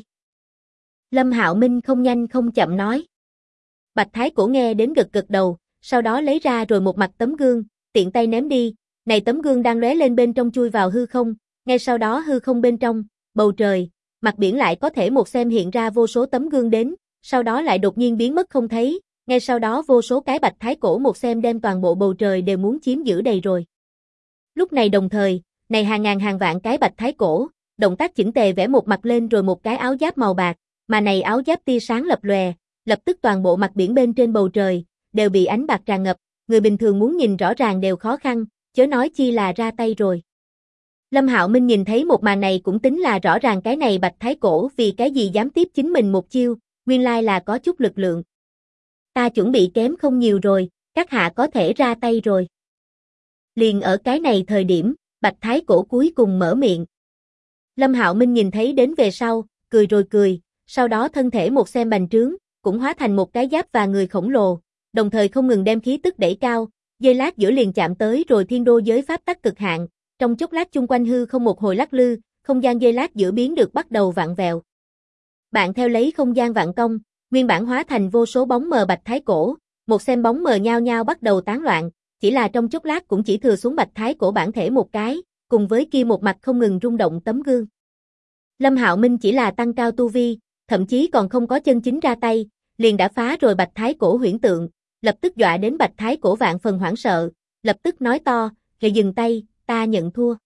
Lâm Hạo Minh không nhanh không chậm nói. Bạch Thái Cổ nghe đến gật gật đầu, sau đó lấy ra rồi một mặt tấm gương, tiện tay ném đi, này tấm gương đang lóe lên bên trong chui vào hư không, ngay sau đó hư không bên trong, bầu trời, mặt biển lại có thể một xem hiện ra vô số tấm gương đến, sau đó lại đột nhiên biến mất không thấy, ngay sau đó vô số cái Bạch Thái Cổ một xem đem toàn bộ bầu trời đều muốn chiếm giữ đầy rồi. Lúc này đồng thời, này hàng ngàn hàng vạn cái Bạch Thái Cổ, động tác chỉnh tề vẽ một mặt lên rồi một cái áo giáp màu bạc, mà này áo giáp tia sáng lập lòe, lập tức toàn bộ mặt biển bên trên bầu trời đều bị ánh bạc tràn ngập, người bình thường muốn nhìn rõ ràng đều khó khăn, chớ nói chi là ra tay rồi. Lâm Hạo Minh nhìn thấy một màn này cũng tính là rõ ràng cái này Bạch Thái Cổ vì cái gì dám tiếp chính mình một chiêu, nguyên lai là có chút lực lượng. Ta chuẩn bị kém không nhiều rồi, các hạ có thể ra tay rồi. Liền ở cái này thời điểm, Bạch Thái Cổ cuối cùng mở miệng. Lâm Hạo Minh nhìn thấy đến về sau, cười rồi cười, sau đó thân thể một xem bành trướng, cũng hóa thành một cái giáp và người khổng lồ, đồng thời không ngừng đem khí tức đẩy cao, giây lát giữa liền chạm tới rồi thiên đô giới pháp tắc cực hạn, trong chốc lát chung quanh hư không một hồi lắc lư, không gian giây lát giữa biến được bắt đầu vặn vẹo. Bạn theo lấy không gian vạn công, nguyên bản hóa thành vô số bóng mờ Bạch Thái Cổ, một xem bóng mờ nhao nhao bắt đầu tán loạn, chỉ là trong chốc lát cũng chỉ thừa xuống Bạch Thái Cổ bản thể một cái, cùng với kia một mặt không ngừng rung động tấm gương. Lâm Hạo Minh chỉ là tăng cao tu vi, thậm chí còn không có chân chính ra tay, liền đã phá rồi Bạch Thái Cổ huyễn tượng, lập tức dọa đến Bạch Thái Cổ vạn phần hoảng sợ, lập tức nói to, "Rồi dừng tay, ta nhận thua."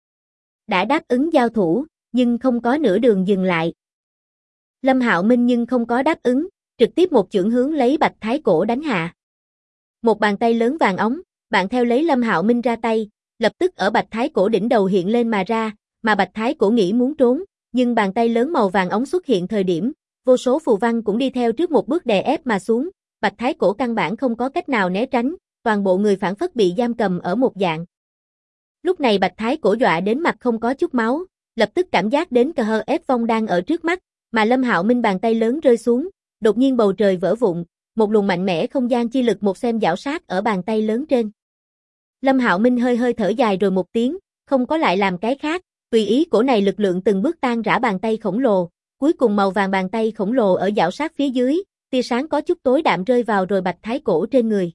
Đã đáp ứng giao thủ, nhưng không có nửa đường dừng lại. Lâm Hạo Minh nhưng không có đáp ứng, trực tiếp một chưởng hướng lấy Bạch Thái Cổ đánh hạ. Một bàn tay lớn vàng óng, bạn theo lấy Lâm Hạo Minh ra tay, lập tức ở Bạch Thái Cổ đỉnh đầu hiện lên mà ra, mà Bạch Thái Cổ nghĩ muốn trốn, nhưng bàn tay lớn màu vàng óng xuất hiện thời điểm, vô số phù văn cũng đi theo trước một bước đè ép mà xuống, Bạch Thái Cổ căn bản không có cách nào né tránh, toàn bộ người phảng phất bị giam cầm ở một dạng. Lúc này Bạch Thái Cổ dọa đến mặt không có chút máu, lập tức cảm giác đến cờ hờ ép vong đang ở trước mắt, mà Lâm Hạo Minh bàn tay lớn rơi xuống, đột nhiên bầu trời vỡ vụn, một luồng mạnh mẽ không gian chi lực một xem giảo sát ở bàn tay lớn trên. Lâm Hạo Minh hơi hơi thở dài rồi một tiếng, không có lại làm cái khác, tùy ý cổ này lực lượng từng bước tan rã bàn tay khổng lồ, cuối cùng màu vàng bàn tay khổng lồ ở giảo sát phía dưới, tia sáng có chút tối đạm rơi vào rồi Bạch Thái Cổ trên người.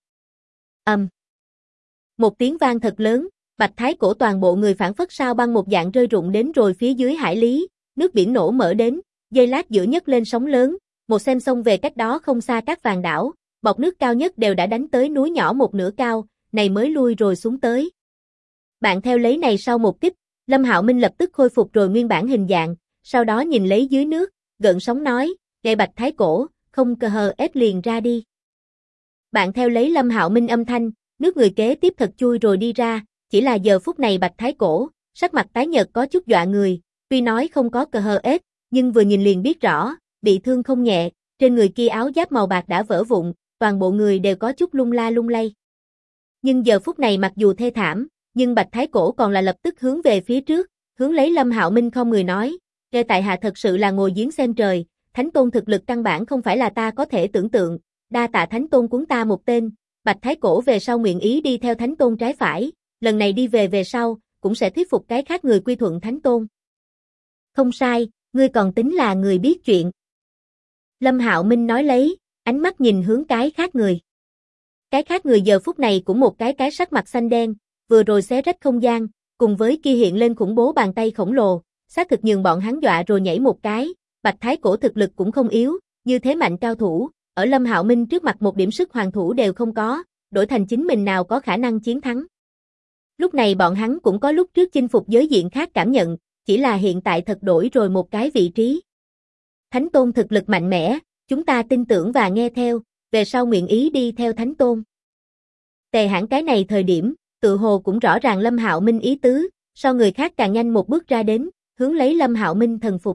Một tiếng vang thật lớn, Bạch Thái Cổ toàn bộ người phảng phất sao băng một dạng rơi rụng đến rồi phía dưới hải lý, nước biển nổ mở đến, giây lát giữa nhấc lên sóng lớn, một xem sông về cách đó không xa các vàng đảo, bọt nước cao nhất đều đã đánh tới núi nhỏ một nửa cao, này mới lui rồi xuống tới. Bạn theo lấy này sau một kích, Lâm Hạo Minh lập tức khôi phục rồi nguyên bản hình dạng, sau đó nhìn lấy dưới nước, gợn sóng nói, "Gậy Bạch Thái Cổ, không cờ hờ ép liền ra đi." Bạn theo lấy Lâm Hạo Minh âm thanh, nước người kế tiếp thật chui rồi đi ra, chỉ là giờ phút này Bạch Thái Cổ, sắc mặt tái nhợt có chút dọa người, tuy nói không có cờ hờ ép, nhưng vừa nhìn liền biết rõ, bị thương không nhẹ, trên người kia áo giáp màu bạc đã vỡ vụn, toàn bộ người đều có chút lung la lung lay. Nhưng giờ phút này mặc dù thê thảm, nhưng Bạch Thái Cổ còn là lập tức hướng về phía trước, hướng lấy Lâm Hạo Minh không người nói, "Kẻ tại hạ thật sự là ngồi giếng xem trời, Thánh Tôn thực lực căn bản không phải là ta có thể tưởng tượng, đa tạ Thánh Tôn cuốn ta một tên, Bạch Thái Cổ về sau nguyện ý đi theo Thánh Tôn trái phải, lần này đi về sau, cũng sẽ thuyết phục cái khác người quy thuận Thánh Tôn." "Không sai, ngươi còn tính là người biết chuyện." Lâm Hạo Minh nói lấy, ánh mắt nhìn hướng cái khác người. Cái khác người giờ phút này cũng một cái sắc mặt xanh đen, vừa rồi xé rách không gian, cùng với kia hiện lên khủng bố bàn tay khổng lồ, xác thực nhường bọn hắn dọa rồi nhảy một cái, Bạch Thái Cổ thực lực cũng không yếu, như thế mạnh cao thủ, ở Lâm Hạo Minh trước mặt một điểm sức hoàn thủ đều không có, đổi thành chính mình nào có khả năng chiến thắng. Lúc này bọn hắn cũng có lúc trước chinh phục giới diện khác cảm nhận, chỉ là hiện tại thật đổi rồi một cái vị trí. Thánh Tôn thực lực mạnh mẽ, chúng ta tin tưởng và nghe theo, về sau nguyện ý đi theo Thánh Tôn. Tề Hãn cái này thời điểm, tự hồ cũng rõ ràng Lâm Hạo Minh ý tứ, so người khác càng nhanh một bước ra đến, hướng lấy Lâm Hạo Minh thần phục.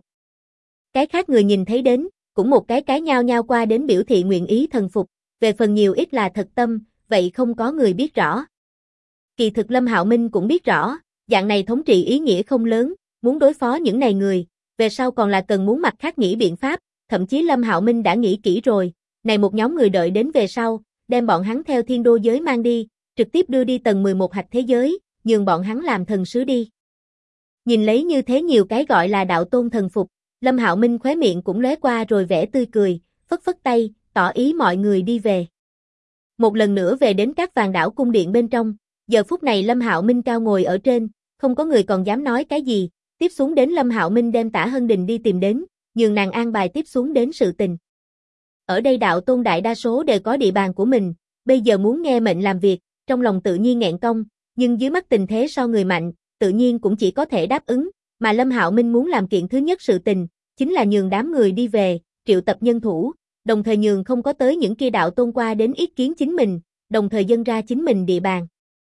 Cái khác người nhìn thấy đến, cũng một cái nhao nhao qua đến biểu thị nguyện ý thần phục, về phần nhiều ít là thật tâm, vậy không có người biết rõ. Kỳ thực Lâm Hạo Minh cũng biết rõ, dạng này thống trị ý nghĩa không lớn, muốn đối phó những này người, về sau còn là cần muốn mặt khác nghĩ biện pháp, thậm chí Lâm Hạo Minh đã nghĩ kỹ rồi, này một nhóm người đợi đến về sau, đem bọn hắn theo thiên đô giới mang đi, trực tiếp đưa đi tầng 11 hạch thế giới, nhường bọn hắn làm thần sứ đi. Nhìn lấy như thế nhiều cái gọi là đạo tôn thần phục, Lâm Hạo Minh khóe miệng cũng lóe qua rồi vẻ tươi cười, phất phất tay, tỏ ý mọi người đi về. Một lần nữa về đến các vàng đảo cung điện bên trong, giờ phút này Lâm Hạo Minh cao ngồi ở trên, không có người còn dám nói cái gì, tiếp xuống đến Lâm Hạo Minh đem Tả Hân Đình đi tìm đến, nhường nàng an bài tiếp xuống đến sự tình. Ở đây đạo tôn đại đa số đều có địa bàn của mình, bây giờ muốn nghe mệnh làm việc, trong lòng tự nhiên nghẹn cong, nhưng dưới mắt tình thế so người mạnh, tự nhiên cũng chỉ có thể đáp ứng, mà Lâm Hạo Minh muốn làm kiện thứ nhất sự tình, chính là nhường đám người đi về, triệu tập nhân thủ, đồng thời nhường không có tới những kia đạo tôn qua đến ý kiến chính mình, đồng thời dâng ra chính mình địa bàn.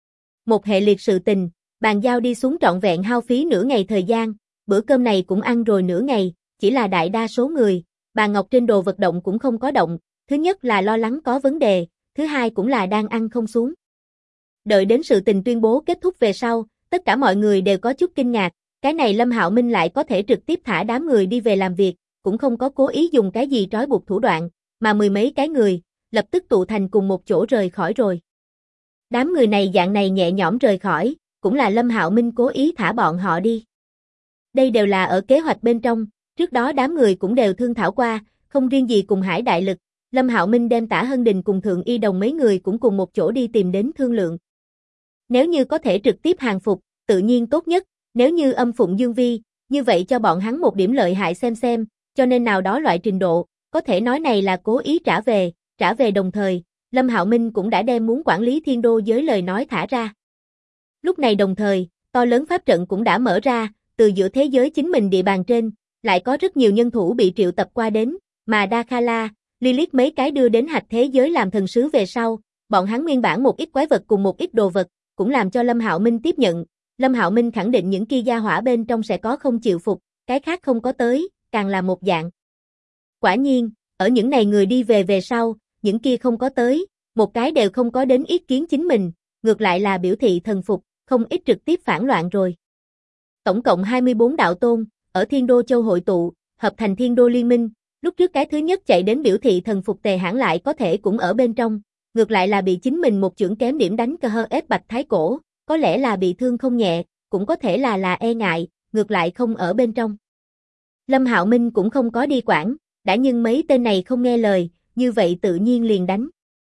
Một hệ liệt sự tình, bàn giao đi xuống trọn vẹn hao phí nửa ngày thời gian, bữa cơm này cũng ăn rồi nửa ngày, chỉ là đại đa số người, bàn ngọc trên đồ vật động cũng không có động, thứ nhất là lo lắng có vấn đề, thứ hai cũng là đang ăn không xuống. Đợi đến sự tình tuyên bố kết thúc về sau, tất cả mọi người đều có chút kinh ngạc, cái này Lâm Hạo Minh lại có thể trực tiếp thả đám người đi về làm việc, cũng không có cố ý dùng cái gì trói buộc thủ đoạn, mà mười mấy cái người, lập tức tụ thành cùng một chỗ rời khỏi rồi. Đám người này dạng này nhẹ nhõm rời khỏi, cũng là Lâm Hạo Minh cố ý thả bọn họ đi. Đây đều là ở kế hoạch bên trong, trước đó đám người cũng đều thương thảo qua, không riêng gì cùng Hải Đại Lực, Lâm Hạo Minh đem Tả Hân Đình cùng Thượng Y Đồng mấy người cũng cùng một chỗ đi tìm đến thương lượng. Nếu như có thể trực tiếp hàng phục, tự nhiên tốt nhất, nếu như âm phụng dương vi, như vậy cho bọn hắn một điểm lợi hại xem, cho nên nào đó loại trình độ, có thể nói này là cố ý trả về đồng thời, Lâm Hạo Minh cũng đã đem muốn quản lý thiên đô giới lời nói thả ra. Lúc này đồng thời, to lớn pháp trận cũng đã mở ra, từ giữa thế giới chính mình địa bàn trên, lại có rất nhiều nhân thủ bị triệu tập qua đến, mà Dakala, Lilith mấy cái đưa đến hạch thế giới làm thần sứ về sau, bọn hắn nguyên bản một ít quái vật cùng một ít đồ vật, cũng làm cho Lâm Hạo Minh tiếp nhận. Lâm Hạo Minh khẳng định những kia gia hỏa bên trong sẽ có không chịu phục, cái khác không có tới, càng là một dạng. Quả nhiên, ở những này người đi về sau, những kia không có tới, một cái đều không có đến ý kiến chính mình, ngược lại là biểu thị thần phục, không ít trực tiếp phản loạn rồi. Tổng cộng 24 đạo tôn, ở Thiên Đô Châu hội tụ, hợp thành Thiên Đô Liên Minh, lúc trước cái thứ nhất chạy đến biểu thị thần phục Tề Hãn lại có thể cũng ở bên trong, ngược lại là bị chính mình một chưởng kém điểm đánh cơ hơ ép Bạch Thái Cổ, có lẽ là bị thương không nhẹ, cũng có thể là e ngại, ngược lại không ở bên trong. Lâm Hạo Minh cũng không có đi quản, đã nhưng mấy tên này không nghe lời, như vậy tự nhiên liền đánh.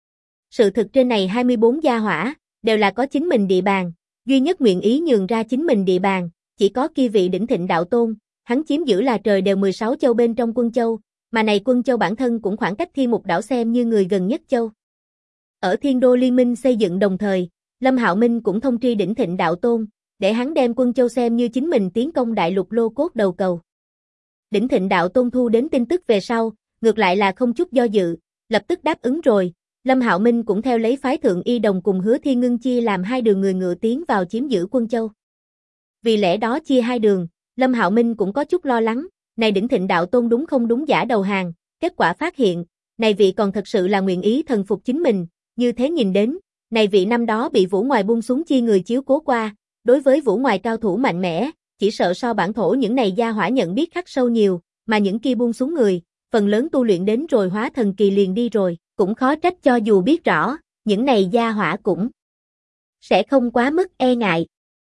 Sự thực trên này 24 gia hỏa, đều là có chính mình địa bàn, duy nhất nguyện ý nhường ra chính mình địa bàn, chỉ có kia vị đỉnh thịnh đạo tôn, hắn chiếm giữ là trời đều 16 châu bên trong Quân Châu, mà này Quân Châu bản thân cũng khoảng cách Thiên Mục đảo xem như người gần nhất châu. Ở Thiên Đô Liên Minh xây dựng đồng thời, Lâm Hạo Minh cũng thông tri đỉnh thịnh đạo tôn, để hắn đem Quân Châu xem như chính mình tiến công đại lục lô cốt đầu cầu. Đỉnh thịnh đạo tôn thu đến tin tức về sau, ngược lại là không chút do dự, lập tức đáp ứng rồi. Lâm Hạo Minh cũng theo lấy phái Thượng Y Đồng cùng Hứa Thiên Ngưng chia làm hai đường người ngựa tiến vào chiếm giữ Quân Châu. Vì lẽ đó chia hai đường, Lâm Hạo Minh cũng có chút lo lắng, này đỉnh thịnh đạo tôn đúng không đúng giả đầu hàng, kết quả phát hiện, này vị còn thật sự là nguyện ý thần phục chính mình, như thế nhìn đến, này vị năm đó bị Vũ Ngoài buông xuống chi người chiếu cố qua, đối với Vũ Ngoài cao thủ mạnh mẽ, chỉ sợ so bản thổ những này gia hỏa nhận biết khắc sâu nhiều, mà những kia buông xuống người, phần lớn tu luyện đến rồi hóa thần kỳ liền đi rồi, cũng khó trách cho dù biết rõ, những này gia hỏa cũng sẽ không quá mức e ngại.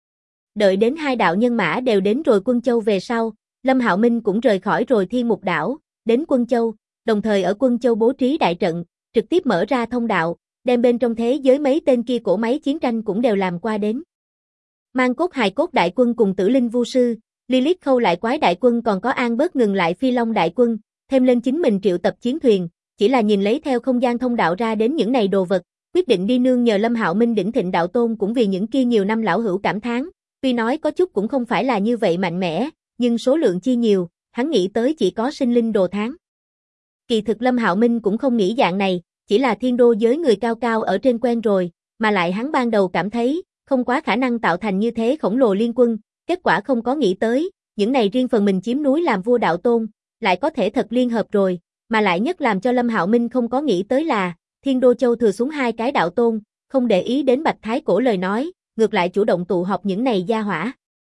Đợi đến hai đạo nhân mã đều đến rồi Quân Châu về sau, Lâm Hạo Minh cũng rời khỏi rồi Thiên Mục đảo, đến Quân Châu, đồng thời ở Quân Châu bố trí đại trận, trực tiếp mở ra thông đạo, đem bên trong thế giới mấy tên kia cổ máy chiến tranh cũng đều làm qua đến. Mang cốt hài cốt đại quân cùng Tử Linh Vu sư, Lilith Khâu lại quái đại quân còn có An bớt ngừng lại Phi Long đại quân, thêm lên chính mình triệu tập chiến thuyền, chỉ là nhìn lấy theo không gian thông đạo ra đến những này đồ vật, quyết định đi nương nhờ Lâm Hạo Minh đỉnh thịnh đạo tôn cũng vì những kia nhiều năm lão hữu cảm thán, tuy nói có chút cũng không phải là như vậy mạnh mẽ, nhưng số lượng chi nhiều, hắn nghĩ tới chỉ có sinh linh đồ tháng. Kỳ thực Lâm Hạo Minh cũng không nghĩ dạng này, chỉ là thiên đô giới người cao cao ở trên quen rồi, mà lại hắn ban đầu cảm thấy, không quá khả năng tạo thành như thế khổng lồ liên quân, kết quả không có nghĩ tới, những này riêng phần mình chiếm núi làm vua đạo tôn, lại có thể thật liên hợp rồi, mà lại nhất làm cho Lâm Hạo Minh không có nghĩ tới là, Thiên Đô Châu thừa xuống hai cái đạo tôn, không để ý đến Bạch Thái Cổ lời nói, ngược lại chủ động tụ họp những này gia hỏa.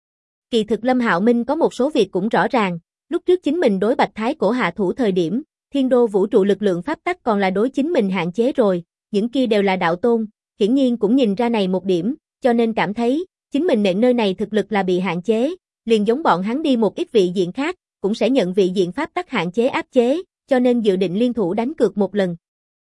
Kỳ thực Lâm Hạo Minh có một số việc cũng rõ ràng, lúc trước chính mình đối Bạch Thái Cổ hạ thủ thời điểm, Thiên Đô vũ trụ lực lượng pháp tắc còn là đối chính mình hạn chế rồi, những kia đều là đạo tôn, hiển nhiên cũng nhìn ra này một điểm, cho nên cảm thấy, chính mình nện nơi này thực lực là bị hạn chế, liền giống bọn hắn đi một ít vị diện khác, cũng sẽ nhận vị diện pháp tắc hạn chế áp chế, cho nên dự định liên thủ đánh cược một lần.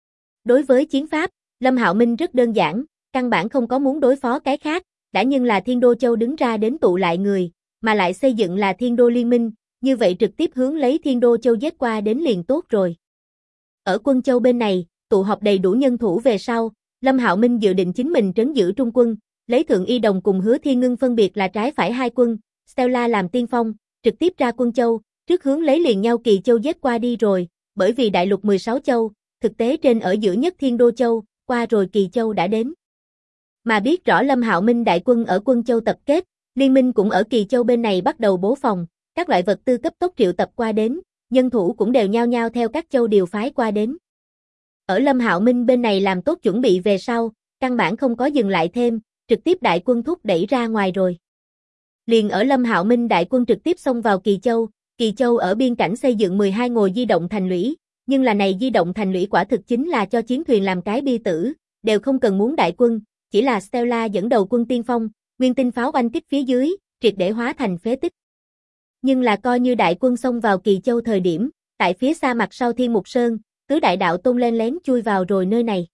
Đối với chiến pháp, Lâm Hạo Minh rất đơn giản, căn bản không có muốn đối phó cái khác, đã nhưng là Thiên Đô Châu đứng ra đến tụ lại người, mà lại xây dựng là Thiên Đô Liên Minh, như vậy trực tiếp hướng lấy Thiên Đô Châu giết qua đến liền tốt rồi. Ở Quân Châu bên này, tụ họp đầy đủ nhân thủ về sau, Lâm Hạo Minh dự định chính mình trấn giữ trung quân, lấy Thượng Y Đồng cùng Hứa Thiên Ngưng phân biệt là trái phải hai quân, Stella làm tiên phong, trực tiếp ra Quân Châu, trước hướng lấy liền nhau Kỳ Châu giết qua đi rồi, bởi vì đại lục 16 châu, thực tế trên ở giữa nhất Thiên Đô Châu, qua rồi Kỳ Châu đã đến. Mà biết rõ Lâm Hạo Minh đại quân ở Quân Châu tập kết, liên minh cũng ở Kỳ Châu bên này bắt đầu bố phòng, các loại vật tư cấp tốc triệu tập qua đến, nhân thủ cũng đều nhao nhao theo các châu điều phái qua đến. Ở Lâm Hạo Minh bên này làm tốt chuẩn bị về sau, căn bản không có dừng lại thêm, trực tiếp đại quân thúc đẩy ra ngoài rồi. Liền ở Lâm Hạo Minh đại quân trực tiếp xông vào Kỳ Châu ở biên cảnh xây dựng 12 ngồi di động thành lũy, nhưng là này di động thành lũy quả thực chính là cho chiến thuyền làm cái bia tử, đều không cần muốn đại quân, chỉ là Stella dẫn đầu quân tiên phong, nguyên tinh pháo oanh kích phía dưới, triệt để hóa thành phế tích. Nhưng là coi như đại quân xông vào Kỳ Châu thời điểm, tại phía xa mặt sau Thiên Mục Sơn, tứ đại đạo tôn len lén chui vào rồi nơi này.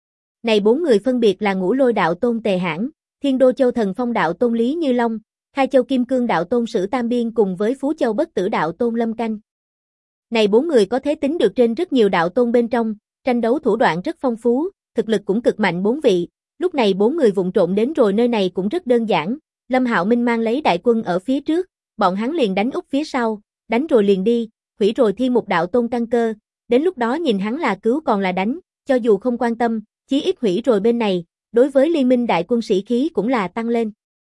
Này bốn người phân biệt là Ngũ Lôi đạo tôn Tề Hãn, Thiên Đô Châu Thần Phong đạo tôn Lý Như Long, Khai Châu Kim Cương đạo tôn Sử Tam Biên cùng với Phú Châu Bất Tử đạo tôn Lâm Canh. Này bốn người có thể tính được trên rất nhiều đạo tôn bên trong, tranh đấu thủ đoạn rất phong phú, thực lực cũng cực mạnh bốn vị. Lúc này bốn người vụng trộn đến rồi nơi này cũng rất đơn giản, Lâm Hạo Minh mang lấy đại quân ở phía trước, bọn hắn liền đánh úp phía sau, đánh rồi liền đi, hủy rồi Thiên Mục đạo tôn căn cơ, đến lúc đó nhìn hắn là cứu còn là đánh, cho dù không quan tâm, chí ít hủy rồi bên này, đối với liên minh đại quân sĩ khí cũng là tăng lên.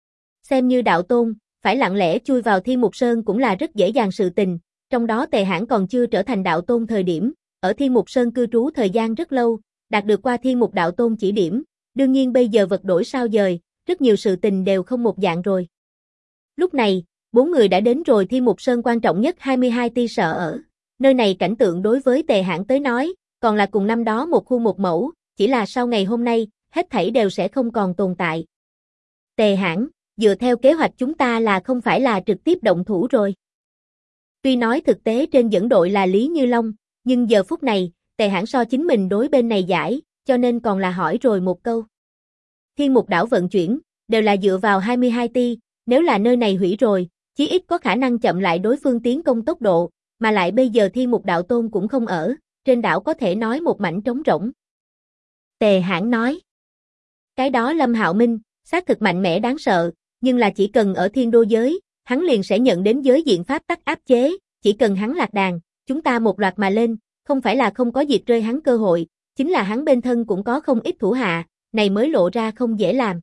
Xem như đạo tôn, phải lặng lẽ chui vào Thiên Mục Sơn cũng là rất dễ dàng sự tình, trong đó Tề Hãn còn chưa trở thành đạo tôn thời điểm, ở Thiên Mục Sơn cư trú thời gian rất lâu, đạt được qua Thiên Mục Đạo Tôn chỉ điểm, đương nhiên bây giờ vật đổi sao dời, rất nhiều sự tình đều không một dạng rồi. Lúc này, 4 người đã đến rồi Thiên Mục Sơn quan trọng nhất 22 ti sở ở. Nơi này cảnh tượng đối với Tề Hãn tới nói, còn là cùng năm đó một khu một mẫu, chỉ là sau ngày hôm nay, hết thảy đều sẽ không còn tồn tại. Tề Hãn, dựa theo kế hoạch chúng ta là không phải là trực tiếp động thủ rồi. Tuy nói thực tế trên dẫn đội là Lý Như Long, nhưng giờ phút này, Tề Hãn so chính mình đối bên này giải, cho nên còn là hỏi rồi một câu. Thiên Mục đảo vận chuyển, đều là dựa vào 22 ti, nếu là nơi này hủy rồi, chí ít có khả năng chậm lại đối phương tiến công tốc độ, mà lại bây giờ Thiên Mục Đạo Tôn cũng không ở, trên đảo có thể nói một mảnh trống rỗng. Tề Hãn nói. Cái đó Lâm Hạo Minh, xác thực mạnh mẽ đáng sợ, nhưng là chỉ cần ở thiên đô giới, hắn liền sẽ nhận đến giới diện pháp tắc áp chế, chỉ cần hắn lạc đàn, chúng ta một loạt mà lên, không phải là không có diệt rơi hắn cơ hội, chính là hắn bên thân cũng có không ít thủ hạ, này mới lộ ra không dễ làm.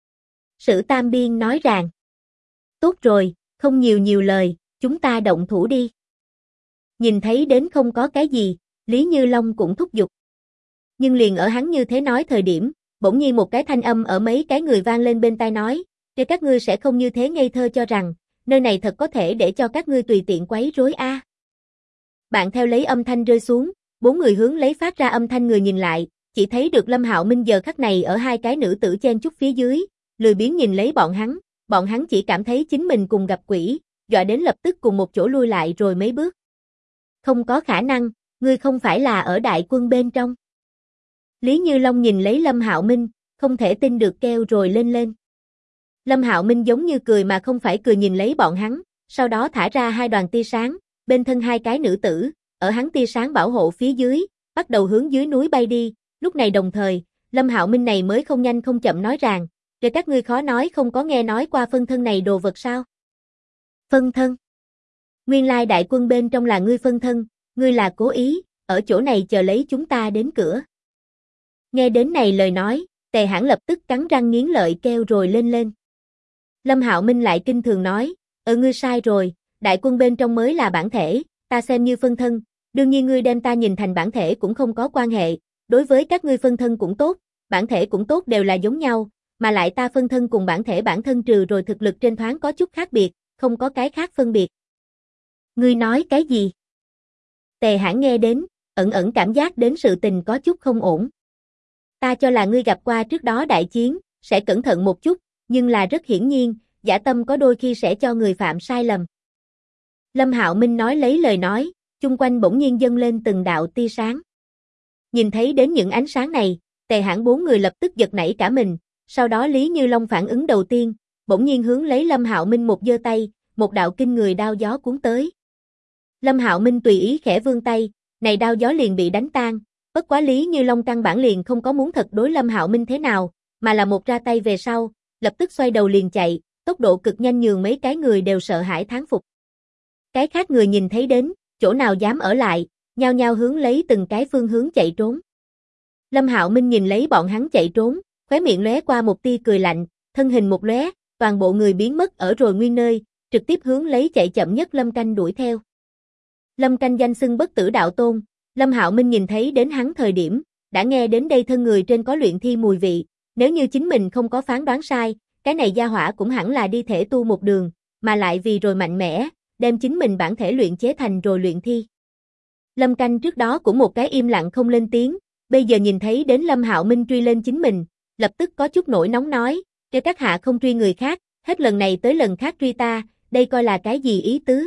Sử Tam Biên nói rằng, tốt rồi, không nhiều lời, chúng ta động thủ đi. Nhìn thấy đến không có cái gì, Lý Như Long cũng thúc giục. Nhưng liền ở hắn như thế nói thời điểm, bỗng nhiên một cái thanh âm ở mấy cái người vang lên bên tai nói, để các ngươi sẽ không như thế ngây thơ cho rằng, nơi này thật có thể để cho các ngươi tùy tiện quấy rối a. Bạn theo lấy âm thanh rơi xuống, 4 người hướng lấy phát ra âm thanh người nhìn lại, chỉ thấy được Lâm Hạo Minh giờ khắc này ở hai cái nữ tử chen chúc phía dưới, lười biếng nhìn lấy bọn hắn chỉ cảm thấy chính mình cùng gặp quỷ, dọa đến lập tức cùng một chỗ lui lại rồi mấy bước. Không có khả năng, ngươi không phải là ở đại quân bên trong. Lý Như Long nhìn lấy Lâm Hạo Minh, không thể tin được kêu rồi lên. Lâm Hạo Minh giống như cười mà không phải cười nhìn lấy bọn hắn, sau đó thả ra hai đoàn tia sáng, bên thân hai cái nữ tử, ở hắn tia sáng bảo hộ phía dưới, bắt đầu hướng dưới núi bay đi, lúc này đồng thời, Lâm Hạo Minh này mới không nhanh không chậm nói rằng, rồi các ngươi khó nói không có nghe nói qua phân thân này đồ vật sao? Phân thân? Nguyên lai đại quân bên trong là ngươi phân thân, ngươi là cố ý, ở chỗ này chờ lấy chúng ta đến cửa. Nghe đến này lời nói, Tề Hãn lập tức cắn răng nghiến lợi kêu rồi lên. Lâm Hạo Minh lại kinh thường nói, ngươi sai rồi, đại quân bên trong mới là bản thể, ta xem như phân thân, đương nhiên ngươi đem ta nhìn thành bản thể cũng không có quan hệ, đối với các ngươi phân thân cũng tốt, bản thể cũng tốt đều là giống nhau, mà lại ta phân thân cùng bản thể bản thân trừ rồi thực lực trên thoáng có chút khác biệt, không có cái khác phân biệt. Ngươi nói cái gì? Tề Hãn nghe đến, ẩn cảm giác đến sự tình có chút không ổn. Ta cho là ngươi gặp qua trước đó đại chiến, sẽ cẩn thận một chút, nhưng là rất hiển nhiên, dã tâm có đôi khi sẽ cho người phạm sai lầm. Lâm Hạo Minh nói lấy lời nói, chung quanh bỗng nhiên dâng lên từng đạo tia sáng. Nhìn thấy đến những ánh sáng này, Tề Hãn 4 người lập tức giật nảy cả mình, sau đó Lý Như Long phản ứng đầu tiên, bỗng nhiên hướng lấy Lâm Hạo Minh một giơ tay, một đạo kinh người đao gió cuốn tới. Lâm Hạo Minh tùy ý khẽ vươn tay, này đao gió liền bị đánh tan, bất quá Lý Như Long căn bản liền không có muốn thật đối Lâm Hạo Minh thế nào, mà là một ra tay về sau, lập tức xoay đầu liền chạy, tốc độ cực nhanh nhường mấy cái người đều sợ hãi thán phục. Cái khác người nhìn thấy đến, chỗ nào dám ở lại, nhao nhao hướng lấy từng cái phương hướng chạy trốn. Lâm Hạo Minh nhìn lấy bọn hắn chạy trốn, khóe miệng lóe qua một tia cười lạnh, thân hình một lóe, toàn bộ người biến mất ở rồi nguyên nơi, trực tiếp hướng lấy chạy chậm nhất Lâm Canh đuổi theo. Lâm Canh danh xưng bất tử đạo tôn, Lâm Hạo Minh nhìn thấy đến hắn thời điểm, đã nghe đến đây thân người trên có luyện thi mùi vị, nếu như chính mình không có phán đoán sai, cái này gia hỏa cũng hẳn là đi thể tu một đường, mà lại vì rồi mạnh mẽ, đem chính mình bản thể luyện chế thành rồi luyện thi. Lâm Canh trước đó cũng một cái im lặng không lên tiếng, bây giờ nhìn thấy đến Lâm Hạo Minh truy lên chính mình, lập tức có chút nổi nóng nói, cho các hạ không truy người khác, hết lần này tới lần khác truy ta, đây coi là cái gì ý tứ?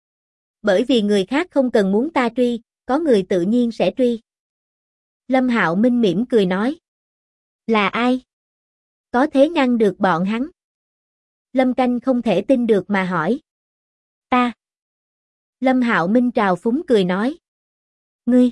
Bởi vì người khác không cần muốn ta truy, có người tự nhiên sẽ truy. Lâm Hạo Minh mỉm cười nói. Là ai? Có thể ngăn được bọn hắn? Lâm Canh không thể tin được mà hỏi. Ta. Lâm Hạo Minh trào phúng cười nói. Ngươi.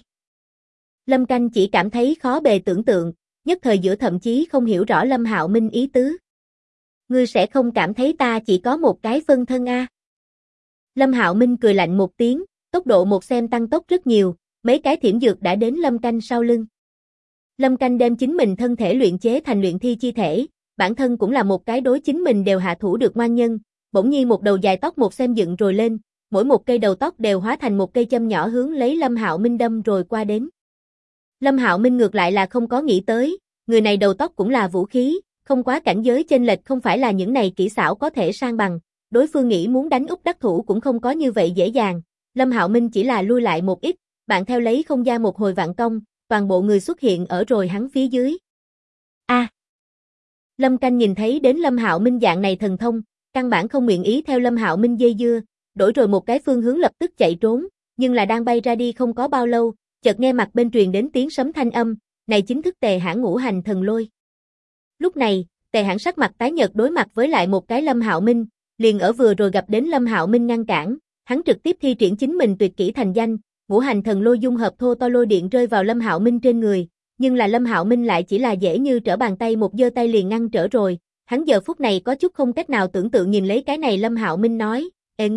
Lâm Canh chỉ cảm thấy khó bề tưởng tượng, nhất thời giữa thậm chí không hiểu rõ Lâm Hạo Minh ý tứ. Ngươi sẽ không cảm thấy ta chỉ có một cái phân thân a? Lâm Hạo Minh cười lạnh một tiếng, tốc độ một xem tăng tốc rất nhiều, mấy cái thiểm dược đã đến Lâm Canh sau lưng. Lâm Canh đem chính mình thân thể luyện chế thành luyện thi chi thể, bản thân cũng là một cái đối chính mình đều hạ thủ được ngoan nhân, bỗng nhiên một đầu dài tóc một xem dựng rồi lên, mỗi một cây đầu tóc đều hóa thành một cây châm nhỏ hướng lấy Lâm Hạo Minh đâm rồi qua đến. Lâm Hạo Minh ngược lại là không có nghĩ tới, người này đầu tóc cũng là vũ khí, không quá cảnh giới chênh lệch không phải là những này kỹ xảo có thể san bằng, đối phương nghĩ muốn đánh úp đắc thủ cũng không có như vậy dễ dàng, Lâm Hạo Minh chỉ là lui lại một ít, bạn theo lấy không gian một hồi vạn công, toàn bộ người xuất hiện ở rồi hắn phía dưới. A. Lâm Canh nhìn thấy đến Lâm Hạo Minh dạng này thần thông, căn bản không nguyện ý theo Lâm Hạo Minh dây dưa, đổi rồi một cái phương hướng lập tức chạy trốn, nhưng là đang bay ra đi không có bao lâu, chợt nghe mặt bên truyền đến tiếng sấm thanh âm, này chính thức Tề Hãn ngũ hành thần lôi. Lúc này, Tề Hãn sắc mặt tái nhợt đối mặt với lại một cái Lâm Hạo Minh, liền ở vừa rồi gặp đến Lâm Hạo Minh ngăn cản, hắn trực tiếp thi triển chính mình tuyệt kỹ thành danh, ngũ hành thần lôi dung hợp thô to lôi điện rơi vào Lâm Hạo Minh trên người, nhưng là Lâm Hạo Minh lại chỉ là dễ như trở bàn tay một giơ tay liền ngăn trở rồi, hắn giờ phút này có chút không cách nào tưởng tượng nhìn lấy cái này Lâm Hạo Minh nói, "Ê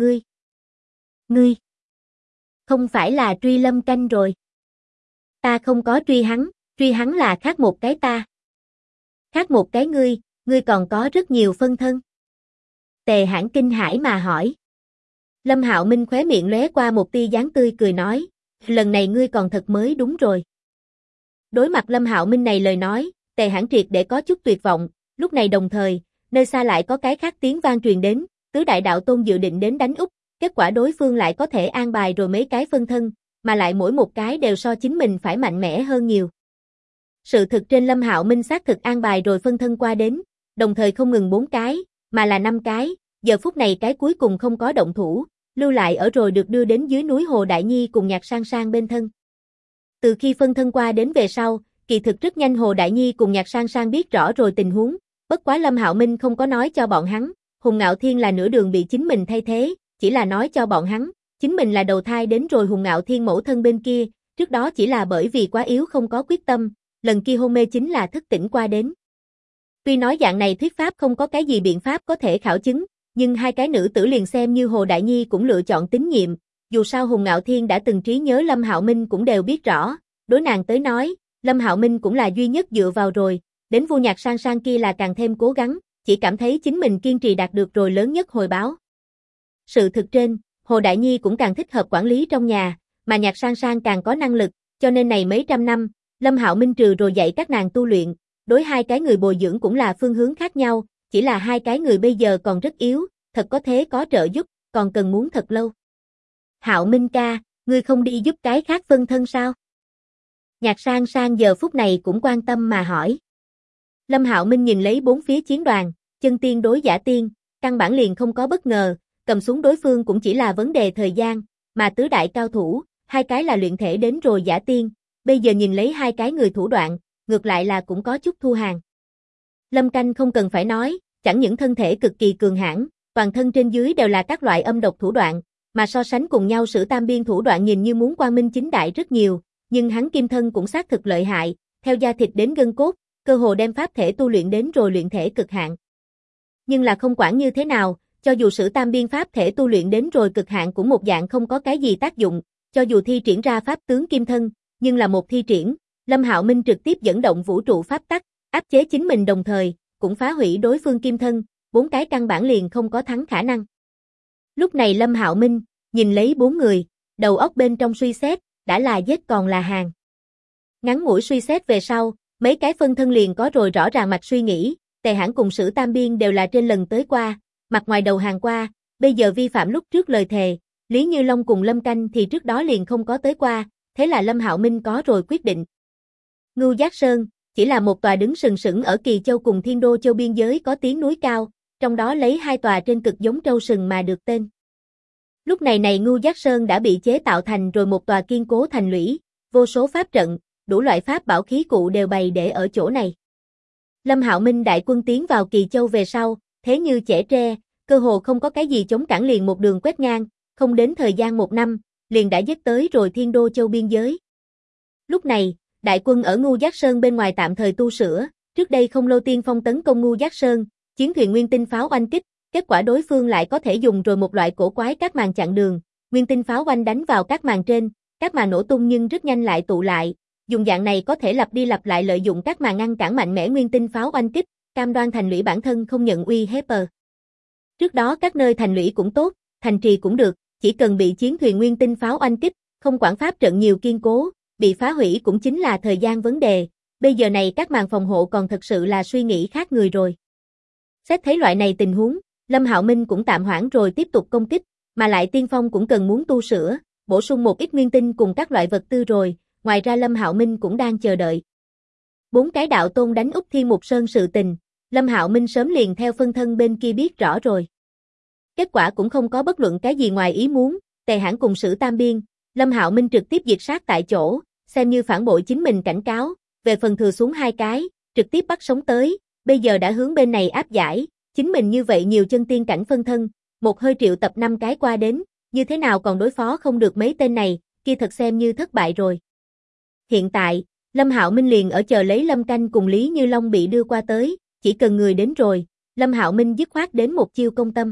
ngươi không phải là truy Lâm Canh rồi?" "Ta không có truy hắn là khác một cái ta." "Khác một cái ngươi còn có rất nhiều phân thân?" Tề Hãn kinh hãi mà hỏi. Lâm Hạo Minh khóe miệng lóe qua một tia dáng tươi cười nói, "Lần này ngươi còn thật mới đúng rồi." Đối mặt Lâm Hạo Minh này lời nói, Tề Hãn triệt để có chút tuyệt vọng, lúc này đồng thời, nơi xa lại có cái khác tiếng vang truyền đến, tứ đại đạo tôn dự định đến đánh úp, kết quả đối phương lại có thể an bài rồi mấy cái phân thân, mà lại mỗi một cái đều so chính mình phải mạnh mẽ hơn nhiều. Sự thực trên Lâm Hạo Minh xác thực an bài rồi phân thân qua đến, đồng thời không ngừng 4 cái, mà là 5 cái, giờ phút này cái cuối cùng không có động thủ, lưu lại ở rồi được đưa đến dưới núi Hồ Đại Nhi cùng Nhạc Sang Sang bên thân. Từ khi phân thân qua đến về sau, kỳ thực rất nhanh Hồ Đại Nhi cùng Nhạc Sang Sang biết rõ rồi tình huống, bất quá Lâm Hạo Minh không có nói cho bọn hắn, Hùng Ngạo Thiên là nửa đường bị chính mình thay thế, chỉ là nói cho bọn hắn, chính mình là đầu thai đến rồi Hùng Ngạo Thiên mẫu thân bên kia, trước đó chỉ là bởi vì quá yếu không có quyết tâm, lần kia hôn mê chính là thức tỉnh qua đến. Tuy nói dạng này thuyết pháp không có cái gì biện pháp có thể khảo chứng, nhưng hai cái nữ tử liền xem như Hồ Đại Nhi cũng lựa chọn tín nhiệm, dù sao Hùng Ngạo Thiên đã từng trí nhớ Lâm Hạo Minh cũng đều biết rõ, đối nàng tới nói, Lâm Hạo Minh cũng là duy nhất dựa vào rồi, đến Vu Nhạc Sang Sang kia là càng thêm cố gắng, chỉ cảm thấy chính mình kiên trì đạt được rồi lớn nhất hồi báo. Sự thực trên, Hồ Đại Nhi cũng càng thích hợp quản lý trong nhà, mà Nhạc Sang Sang càng có năng lực, cho nên này mấy trăm năm, Lâm Hạo Minh trừ rồi dạy các nàng tu luyện, đối hai cái người bồi dưỡng cũng là phương hướng khác nhau, chỉ là hai cái người bây giờ còn rất yếu, thật có thế có trợ giúp, còn cần muốn thật lâu. Hạo Minh ca, ngươi không đi giúp cái khác phân thân sao? Nhạc Sang Sang giờ phút này cũng quan tâm mà hỏi. Lâm Hạo Minh nhìn lấy bốn phía chiến đoàn, chân tiên đối giả tiên, căn bản liền không có bất ngờ, cầm xuống đối phương cũng chỉ là vấn đề thời gian, mà tứ đại cao thủ, hai cái là luyện thể đến rồi giả tiên, bây giờ nhìn lấy hai cái người thủ đoạn, ngược lại là cũng có chút thu hàng. Lâm Canh không cần phải nói, chẳng những thân thể cực kỳ cường hãn, toàn thân trên dưới đều là các loại âm độc thủ đoạn, mà so sánh cùng nhau Sử Tam Biên thủ đoạn nhìn như muốn quang minh chính đại rất nhiều, nhưng hắn kim thân cũng xác thực lợi hại, theo da thịt đến gân cốt, cơ hồ đem pháp thể tu luyện đến rồi luyện thể cực hạn. Nhưng là không quản như thế nào, cho dù Sử Tam Biên pháp thể tu luyện đến rồi cực hạn cũng một dạng không có cái gì tác dụng, cho dù thi triển ra pháp tướng kim thân, nhưng là một thi triển, Lâm Hạo Minh trực tiếp dẫn động vũ trụ pháp tắc, áp chế chính mình đồng thời, cũng phá hủy đối phương kim thân, bốn cái căn bản liền không có thắng khả năng. Lúc này Lâm Hạo Minh, nhìn lấy bốn người, đầu óc bên trong suy xét, đã là giết còn là hàng. Ngắn ngủi suy xét về sau, mấy cái phân thân liền có rồi rõ ràng mạch suy nghĩ, Tề Hãn cùng Sử Tam Biên đều là trên lần tới qua, mặt ngoài đầu hàng qua, bây giờ vi phạm lúc trước lời thề, Lý Như Long cùng Lâm Canh thì trước đó liền không có tới qua, thế là Lâm Hạo Minh có rồi quyết định. Ngưu Giác Sơn, chỉ là một tòa đứng sừng sững ở Kỳ Châu cùng Thiên Đô Châu biên giới có tiếng núi cao, trong đó lấy hai tòa trên cực giống trâu sừng mà được tên. Lúc này Ngưu Giác Sơn đã bị chế tạo thành rồi một tòa kiên cố thành lũy, vô số pháp trận, đủ loại pháp bảo khí cụ đều bày để ở chỗ này. Lâm Hạo Minh đại quân tiến vào Kỳ Châu về sau, thế như chẻ tre, cơ hồ không có cái gì chống cản liền một đường quét ngang, không đến thời gian một năm, liền đã giết tới rồi Thiên Đô Châu biên giới. Lúc này, đại quân ở Ngưu Giác Sơn bên ngoài tạm thời tu sửa, trước đây không lâu tiên phong tấn công Ngưu Giác Sơn, chiến thuyền nguyên tinh pháo oanh kích, kết quả đối phương lại có thể dùng rồi một loại cổ quái các màn chặn đường, nguyên tinh pháo oanh đánh vào các màn trên, các màn nổ tung nhưng rất nhanh lại tụ lại, dùng dạng này có thể lặp đi lặp lại lợi dụng các màn ngăn cản mạnh mẽ nguyên tinh pháo oanh kích, cam đoan thành lũy bản thân không nhận uy hiếp. Trước đó các nơi thành lũy cũng tốt, thành trì cũng được, chỉ cần bị chiến thuyền nguyên tinh pháo oanh kích, không quản pháp trận nhiều kiên cố, bị phá hủy cũng chính là thời gian vấn đề, bây giờ này các màn phòng hộ còn thật sự là suy nghĩ khác người rồi. Xét thấy loại này tình huống, Lâm Hạo Minh cũng tạm hoãn rồi tiếp tục công kích, mà lại Tiên Phong cũng cần muốn tu sửa, bổ sung một ít nguyên tinh cùng các loại vật tư rồi, ngoài ra Lâm Hạo Minh cũng đang chờ đợi. 4 cái đạo tôn đánh Úc Thiên Mục Sơn sự tình, Lâm Hạo Minh sớm liền theo phân thân bên kia biết rõ rồi. Kết quả cũng không có bất luận cái gì ngoài ý muốn, Tề Hãn cùng Sử Tam Biên, Lâm Hạo Minh trực tiếp diệt sát tại chỗ, xem như phản bội chính mình cảnh cáo, về phần thừa xuống 2 cái, trực tiếp bắt sống tới, bây giờ đã hướng bên này áp giải, chính mình như vậy nhiều chân tiên cảnh phân thân, một hơi triệu tập 5 cái qua đến, như thế nào còn đối phó không được mấy tên này, kia thật xem như thất bại rồi. Hiện tại, Lâm Hạo Minh liền ở chờ lấy Lâm Canh cùng Lý Như Long bị đưa qua tới, chỉ cần người đến rồi, Lâm Hạo Minh dứt khoát đến một chiêu công tâm.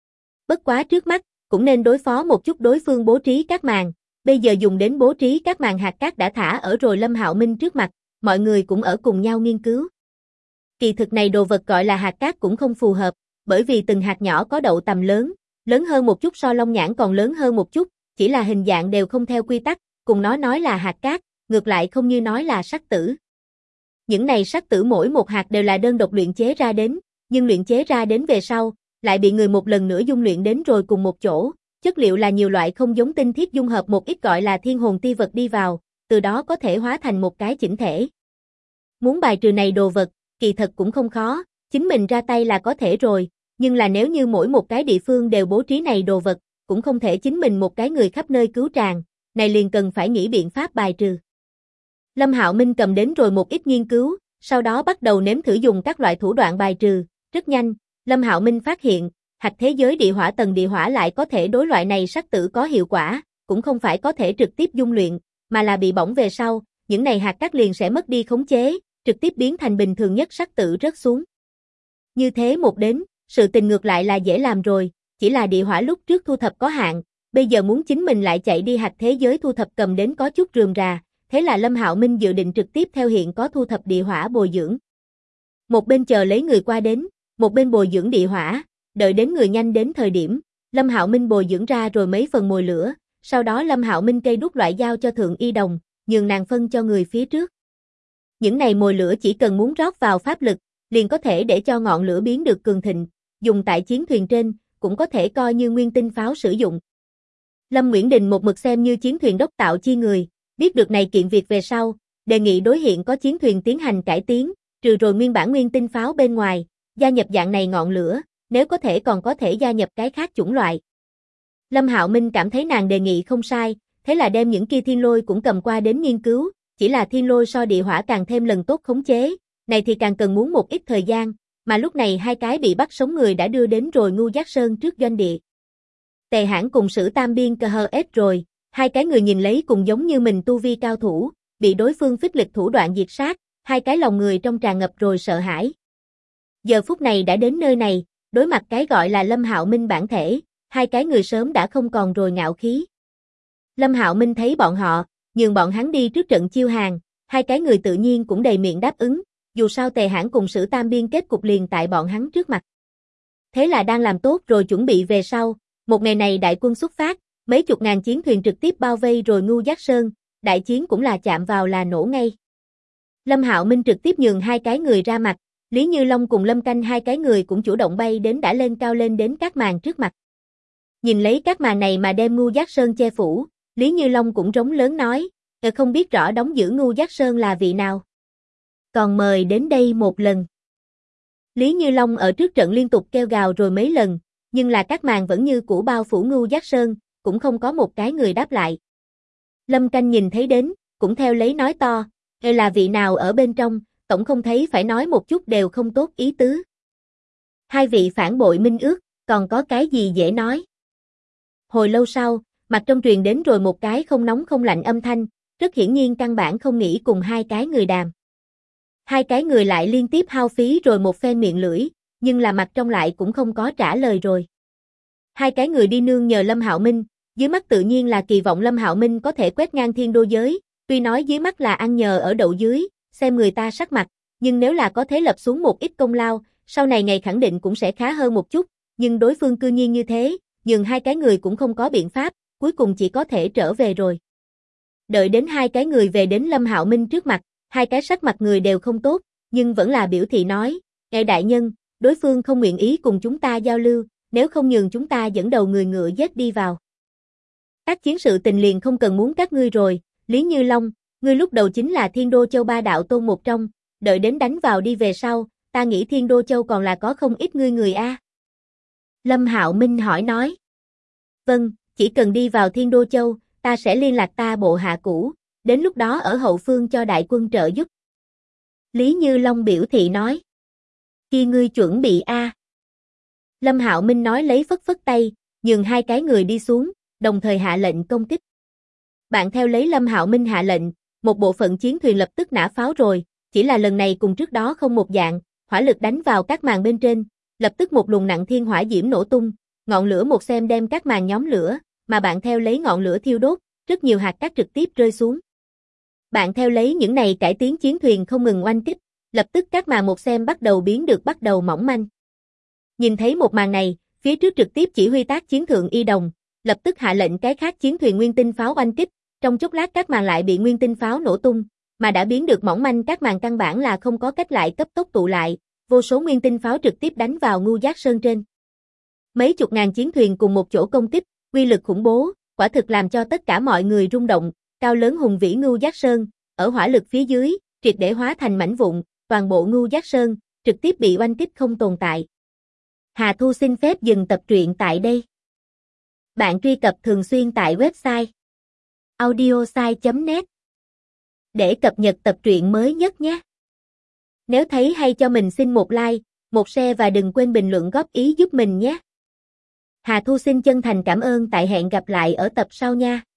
Bất quá trước mắt, cũng nên đối phó một chút đối phương bố trí các màn, bây giờ dùng đến bố trí các màn hạt cát đã thả ở rồi Lâm Hạo Minh trước mặt, mọi người cũng ở cùng nhau nghiên cứu. Kỳ thực này đồ vật gọi là hạt cát cũng không phù hợp, bởi vì từng hạt nhỏ có đậu tầm lớn, lớn hơn một chút so long nhãn còn lớn hơn một chút, chỉ là hình dạng đều không theo quy tắc, cùng nó nói là hạt cát, ngược lại không như nói là sắc tử. Những này sắc tử mỗi một hạt đều là đơn độc luyện chế ra đến, nhưng luyện chế ra đến về sau, lại bị người một lần nữa dung luyện đến rồi cùng một chỗ, chất liệu là nhiều loại không giống tinh thiết dung hợp một ít gọi là thiên hồn ti vật đi vào, từ đó có thể hóa thành một cái chỉnh thể. Muốn bài trừ này đồ vật, kỳ thật cũng không khó, chính mình ra tay là có thể rồi, nhưng là nếu như mỗi một cái địa phương đều bố trí này đồ vật, cũng không thể chính mình một cái người khắp nơi cứu tràng, này liền cần phải nghĩ biện pháp bài trừ. Lâm Hạo Minh cầm đến rồi một ít nghiên cứu, sau đó bắt đầu nếm thử dùng các loại thủ đoạn bài trừ, rất nhanh, Lâm Hạo Minh phát hiện, hạch thế giới địa hỏa tầng địa hỏa lại có thể đối loại này sắc tử có hiệu quả, cũng không phải có thể trực tiếp dung luyện, mà là bị bỏng về sau, những này hạt cát liền sẽ mất đi khống chế, trực tiếp biến thành bình thường nhất sắc tử rớt xuống. Như thế một đến, sự tình ngược lại là dễ làm rồi, chỉ là địa hỏa lúc trước thu thập có hạn, bây giờ muốn chính mình lại chạy đi hạch thế giới thu thập cầm đến có chút rườm rà, thế là Lâm Hạo Minh dự định trực tiếp theo hiện có thu thập địa hỏa bồi dưỡng. Một bên chờ lấy người qua đến, một bên bồi dưỡng địa hỏa, đợi đến người nhanh đến thời điểm, Lâm Hạo Minh bồi dưỡng ra rồi mấy phần mồi lửa, sau đó Lâm Hạo Minh cây đúc loại giao cho Thượng Y Đồng, nhường nàng phân cho người phía trước. Những này mồi lửa chỉ cần muốn rót vào pháp lực, liền có thể để cho ngọn lửa biến được cường thịnh, dùng tại chiến thuyền trên, cũng có thể coi như nguyên tinh pháo sử dụng. Lâm Nguyễn Đình một mực xem như chiến thuyền đốc tạo chi người, biết được này kiện việc về sau, đề nghị đối hiện có chiến thuyền tiến hành cải tiến, trừ rồi nguyên bản nguyên tinh pháo bên ngoài, gia nhập dạng này ngọn lửa, nếu có thể còn có thể gia nhập cái khác chủng loại. Lâm Hạo Minh cảm thấy nàng đề nghị không sai, thế là đem những kia thiên lôi cũng cầm qua đến nghiên cứu, chỉ là thiên lôi so địa hỏa càng thêm lần tốt khống chế, này thì càng cần muốn một ít thời gian, mà lúc này 2 cái bị bắt sống người đã đưa đến rồi Ngu Giác Sơn trước doanh địa. Tề Hãn cùng Sử Tam Biên cơ hơ ết rồi, 2 cái người nhìn lấy cùng giống như mình tu vi cao thủ, bị đối phương phích lịch thủ đoạn diệt sát, 2 cái lòng người trong tràn ngập rồi sợ hãi. Giờ phút này đã đến nơi này, đối mặt cái gọi là Lâm Hạo Minh bản thể, 2 cái người sớm đã không còn rồi ngạo khí. Lâm Hạo Minh thấy bọn họ, nhường bọn hắn đi trước trận chiêu hàng, 2 cái người tự nhiên cũng đầy miệng đáp ứng, dù sao Tề Hãn cùng Sử Tam Biên kết cục liền tại bọn hắn trước mặt. Thế là đang làm tốt rồi chuẩn bị về sau, một ngày này đại quân xuất phát, mấy chục ngàn chiến thuyền trực tiếp bao vây rồi Ngu Giác Sơn, đại chiến cũng là chạm vào là nổ ngay. Lâm Hạo Minh trực tiếp nhường 2 cái người ra mặt, Lý Như Long cùng Lâm Canh 2 cái người cũng chủ động bay đến đã lên cao lên đến các màn trước mặt. Nhìn lấy các màn này mà đem Ngu Giác Sơn che phủ, Lý Như Long cũng rống lớn nói, không biết rõ đóng giữ Ngu Giác Sơn là vị nào. Còn mời đến đây một lần. Lý Như Long ở trước trận liên tục kêu gào rồi mấy lần, nhưng là các màn vẫn như cũ bao phủ Ngu Giác Sơn, cũng không có một cái người đáp lại. Lâm Canh nhìn thấy đến, cũng theo lấy nói to, là vị nào ở bên trong, tổng không thấy phải nói một chút đều không tốt ý tứ. 2 vị phản bội minh ước, còn có cái gì dễ nói. Hồi lâu sau, mặt trong truyền đến rồi một cái không nóng không lạnh âm thanh, rất hiển nhiên căn bản không nghĩ cùng 2 cái người đàm. 2 cái người lại liên tiếp hao phí rồi một phen miệng lưỡi, nhưng là mặt trong lại cũng không có trả lời rồi. 2 cái người đi nương nhờ Lâm Hạo Minh, dưới mắt tự nhiên là kỳ vọng Lâm Hạo Minh có thể quét ngang thiên đô giới, tuy nói dưới mắt là ăn nhờ ở đậu dưới, xem người ta sắc mặt, nhưng nếu là có thể lập xuống một ít công lao, sau này ngày khẳng định cũng sẽ khá hơn một chút, nhưng đối phương cư nhiên như thế, nhường 2 cái người cũng không có biện pháp, cuối cùng chỉ có thể trở về rồi. Đợi đến hai cái người về đến Lâm Hạo Minh trước mặt, hai cái sắc mặt người đều không tốt, nhưng vẫn là biểu thị nói, ngài đại nhân, đối phương không nguyện ý cùng chúng ta giao lưu, nếu không nhường chúng ta dẫn đầu người ngựa giết đi vào. Tác chiến sự tình liền không cần muốn các ngươi rồi, Lý Như Long, ngươi lúc đầu chính là Thiên Đô Châu ba đạo tôn một trong, đợi đến đánh vào đi về sau, ta nghĩ Thiên Đô Châu còn là có không ít ngươi người a. Lâm Hạo Minh hỏi nói. Vâng, chỉ cần đi vào Thiên Đô Châu, ta sẽ liên lạc ta bộ hạ cũ, đến lúc đó ở hậu phương cho đại quân trợ giúp. Lý Như Long biểu thị nói. Khi ngươi chuẩn bị a. Lâm Hạo Minh nói lấy phất phất tay, nhường hai cái người đi xuống, đồng thời hạ lệnh công kích. Bạn theo lấy Lâm Hạo Minh hạ lệnh, một bộ phận chiến thuyền lập tức nã pháo rồi, chỉ là lần này cùng trước đó không một dạng, hỏa lực đánh vào các màn bên trên, lập tức một luồng nặng thiên hỏa diễm nổ tung, ngọn lửa một xem đem các màn nhóm lửa, mà bạn theo lấy ngọn lửa thiêu đốt, rất nhiều hạt cát trực tiếp rơi xuống. Bạn theo lấy những này cải tiến chiến thuyền không ngừng oanh kích, lập tức các màn một xem bắt đầu mỏng manh. Nhìn thấy một màn này, phía trước trực tiếp chỉ huy tác chiến thượng Y Đồng, lập tức hạ lệnh cái khác chiến thuyền nguyên tinh pháo oanh kích, trong chốc lát các màn lại bị nguyên tinh pháo nổ tung, mà đã biến được mỏng manh các màn căn bản là không có cách lại cấp tốc tụ lại, vô số nguyên tinh pháo trực tiếp đánh vào Ngưu Giác Sơn trên. Mấy chục ngàn chiến thuyền cùng một chỗ công kích, uy lực khủng bố, quả thực làm cho tất cả mọi người rung động, cao lớn hùng vĩ Ngưu Giác Sơn, ở hỏa lực phía dưới, triệt để hóa thành mảnh vụn, toàn bộ Ngưu Giác Sơn, trực tiếp bị oanh kích không tồn tại. Hà Thu xin phép dừng tập truyện tại đây. Bạn truy cập thường xuyên tại website audiosai.net để cập nhật tập truyện mới nhất nhé. Nếu thấy hay cho mình xin một like, một share và đừng quên bình luận góp ý giúp mình nhé. Hà Thu xin chân thành cảm ơn, tại hẹn gặp lại ở tập sau nha.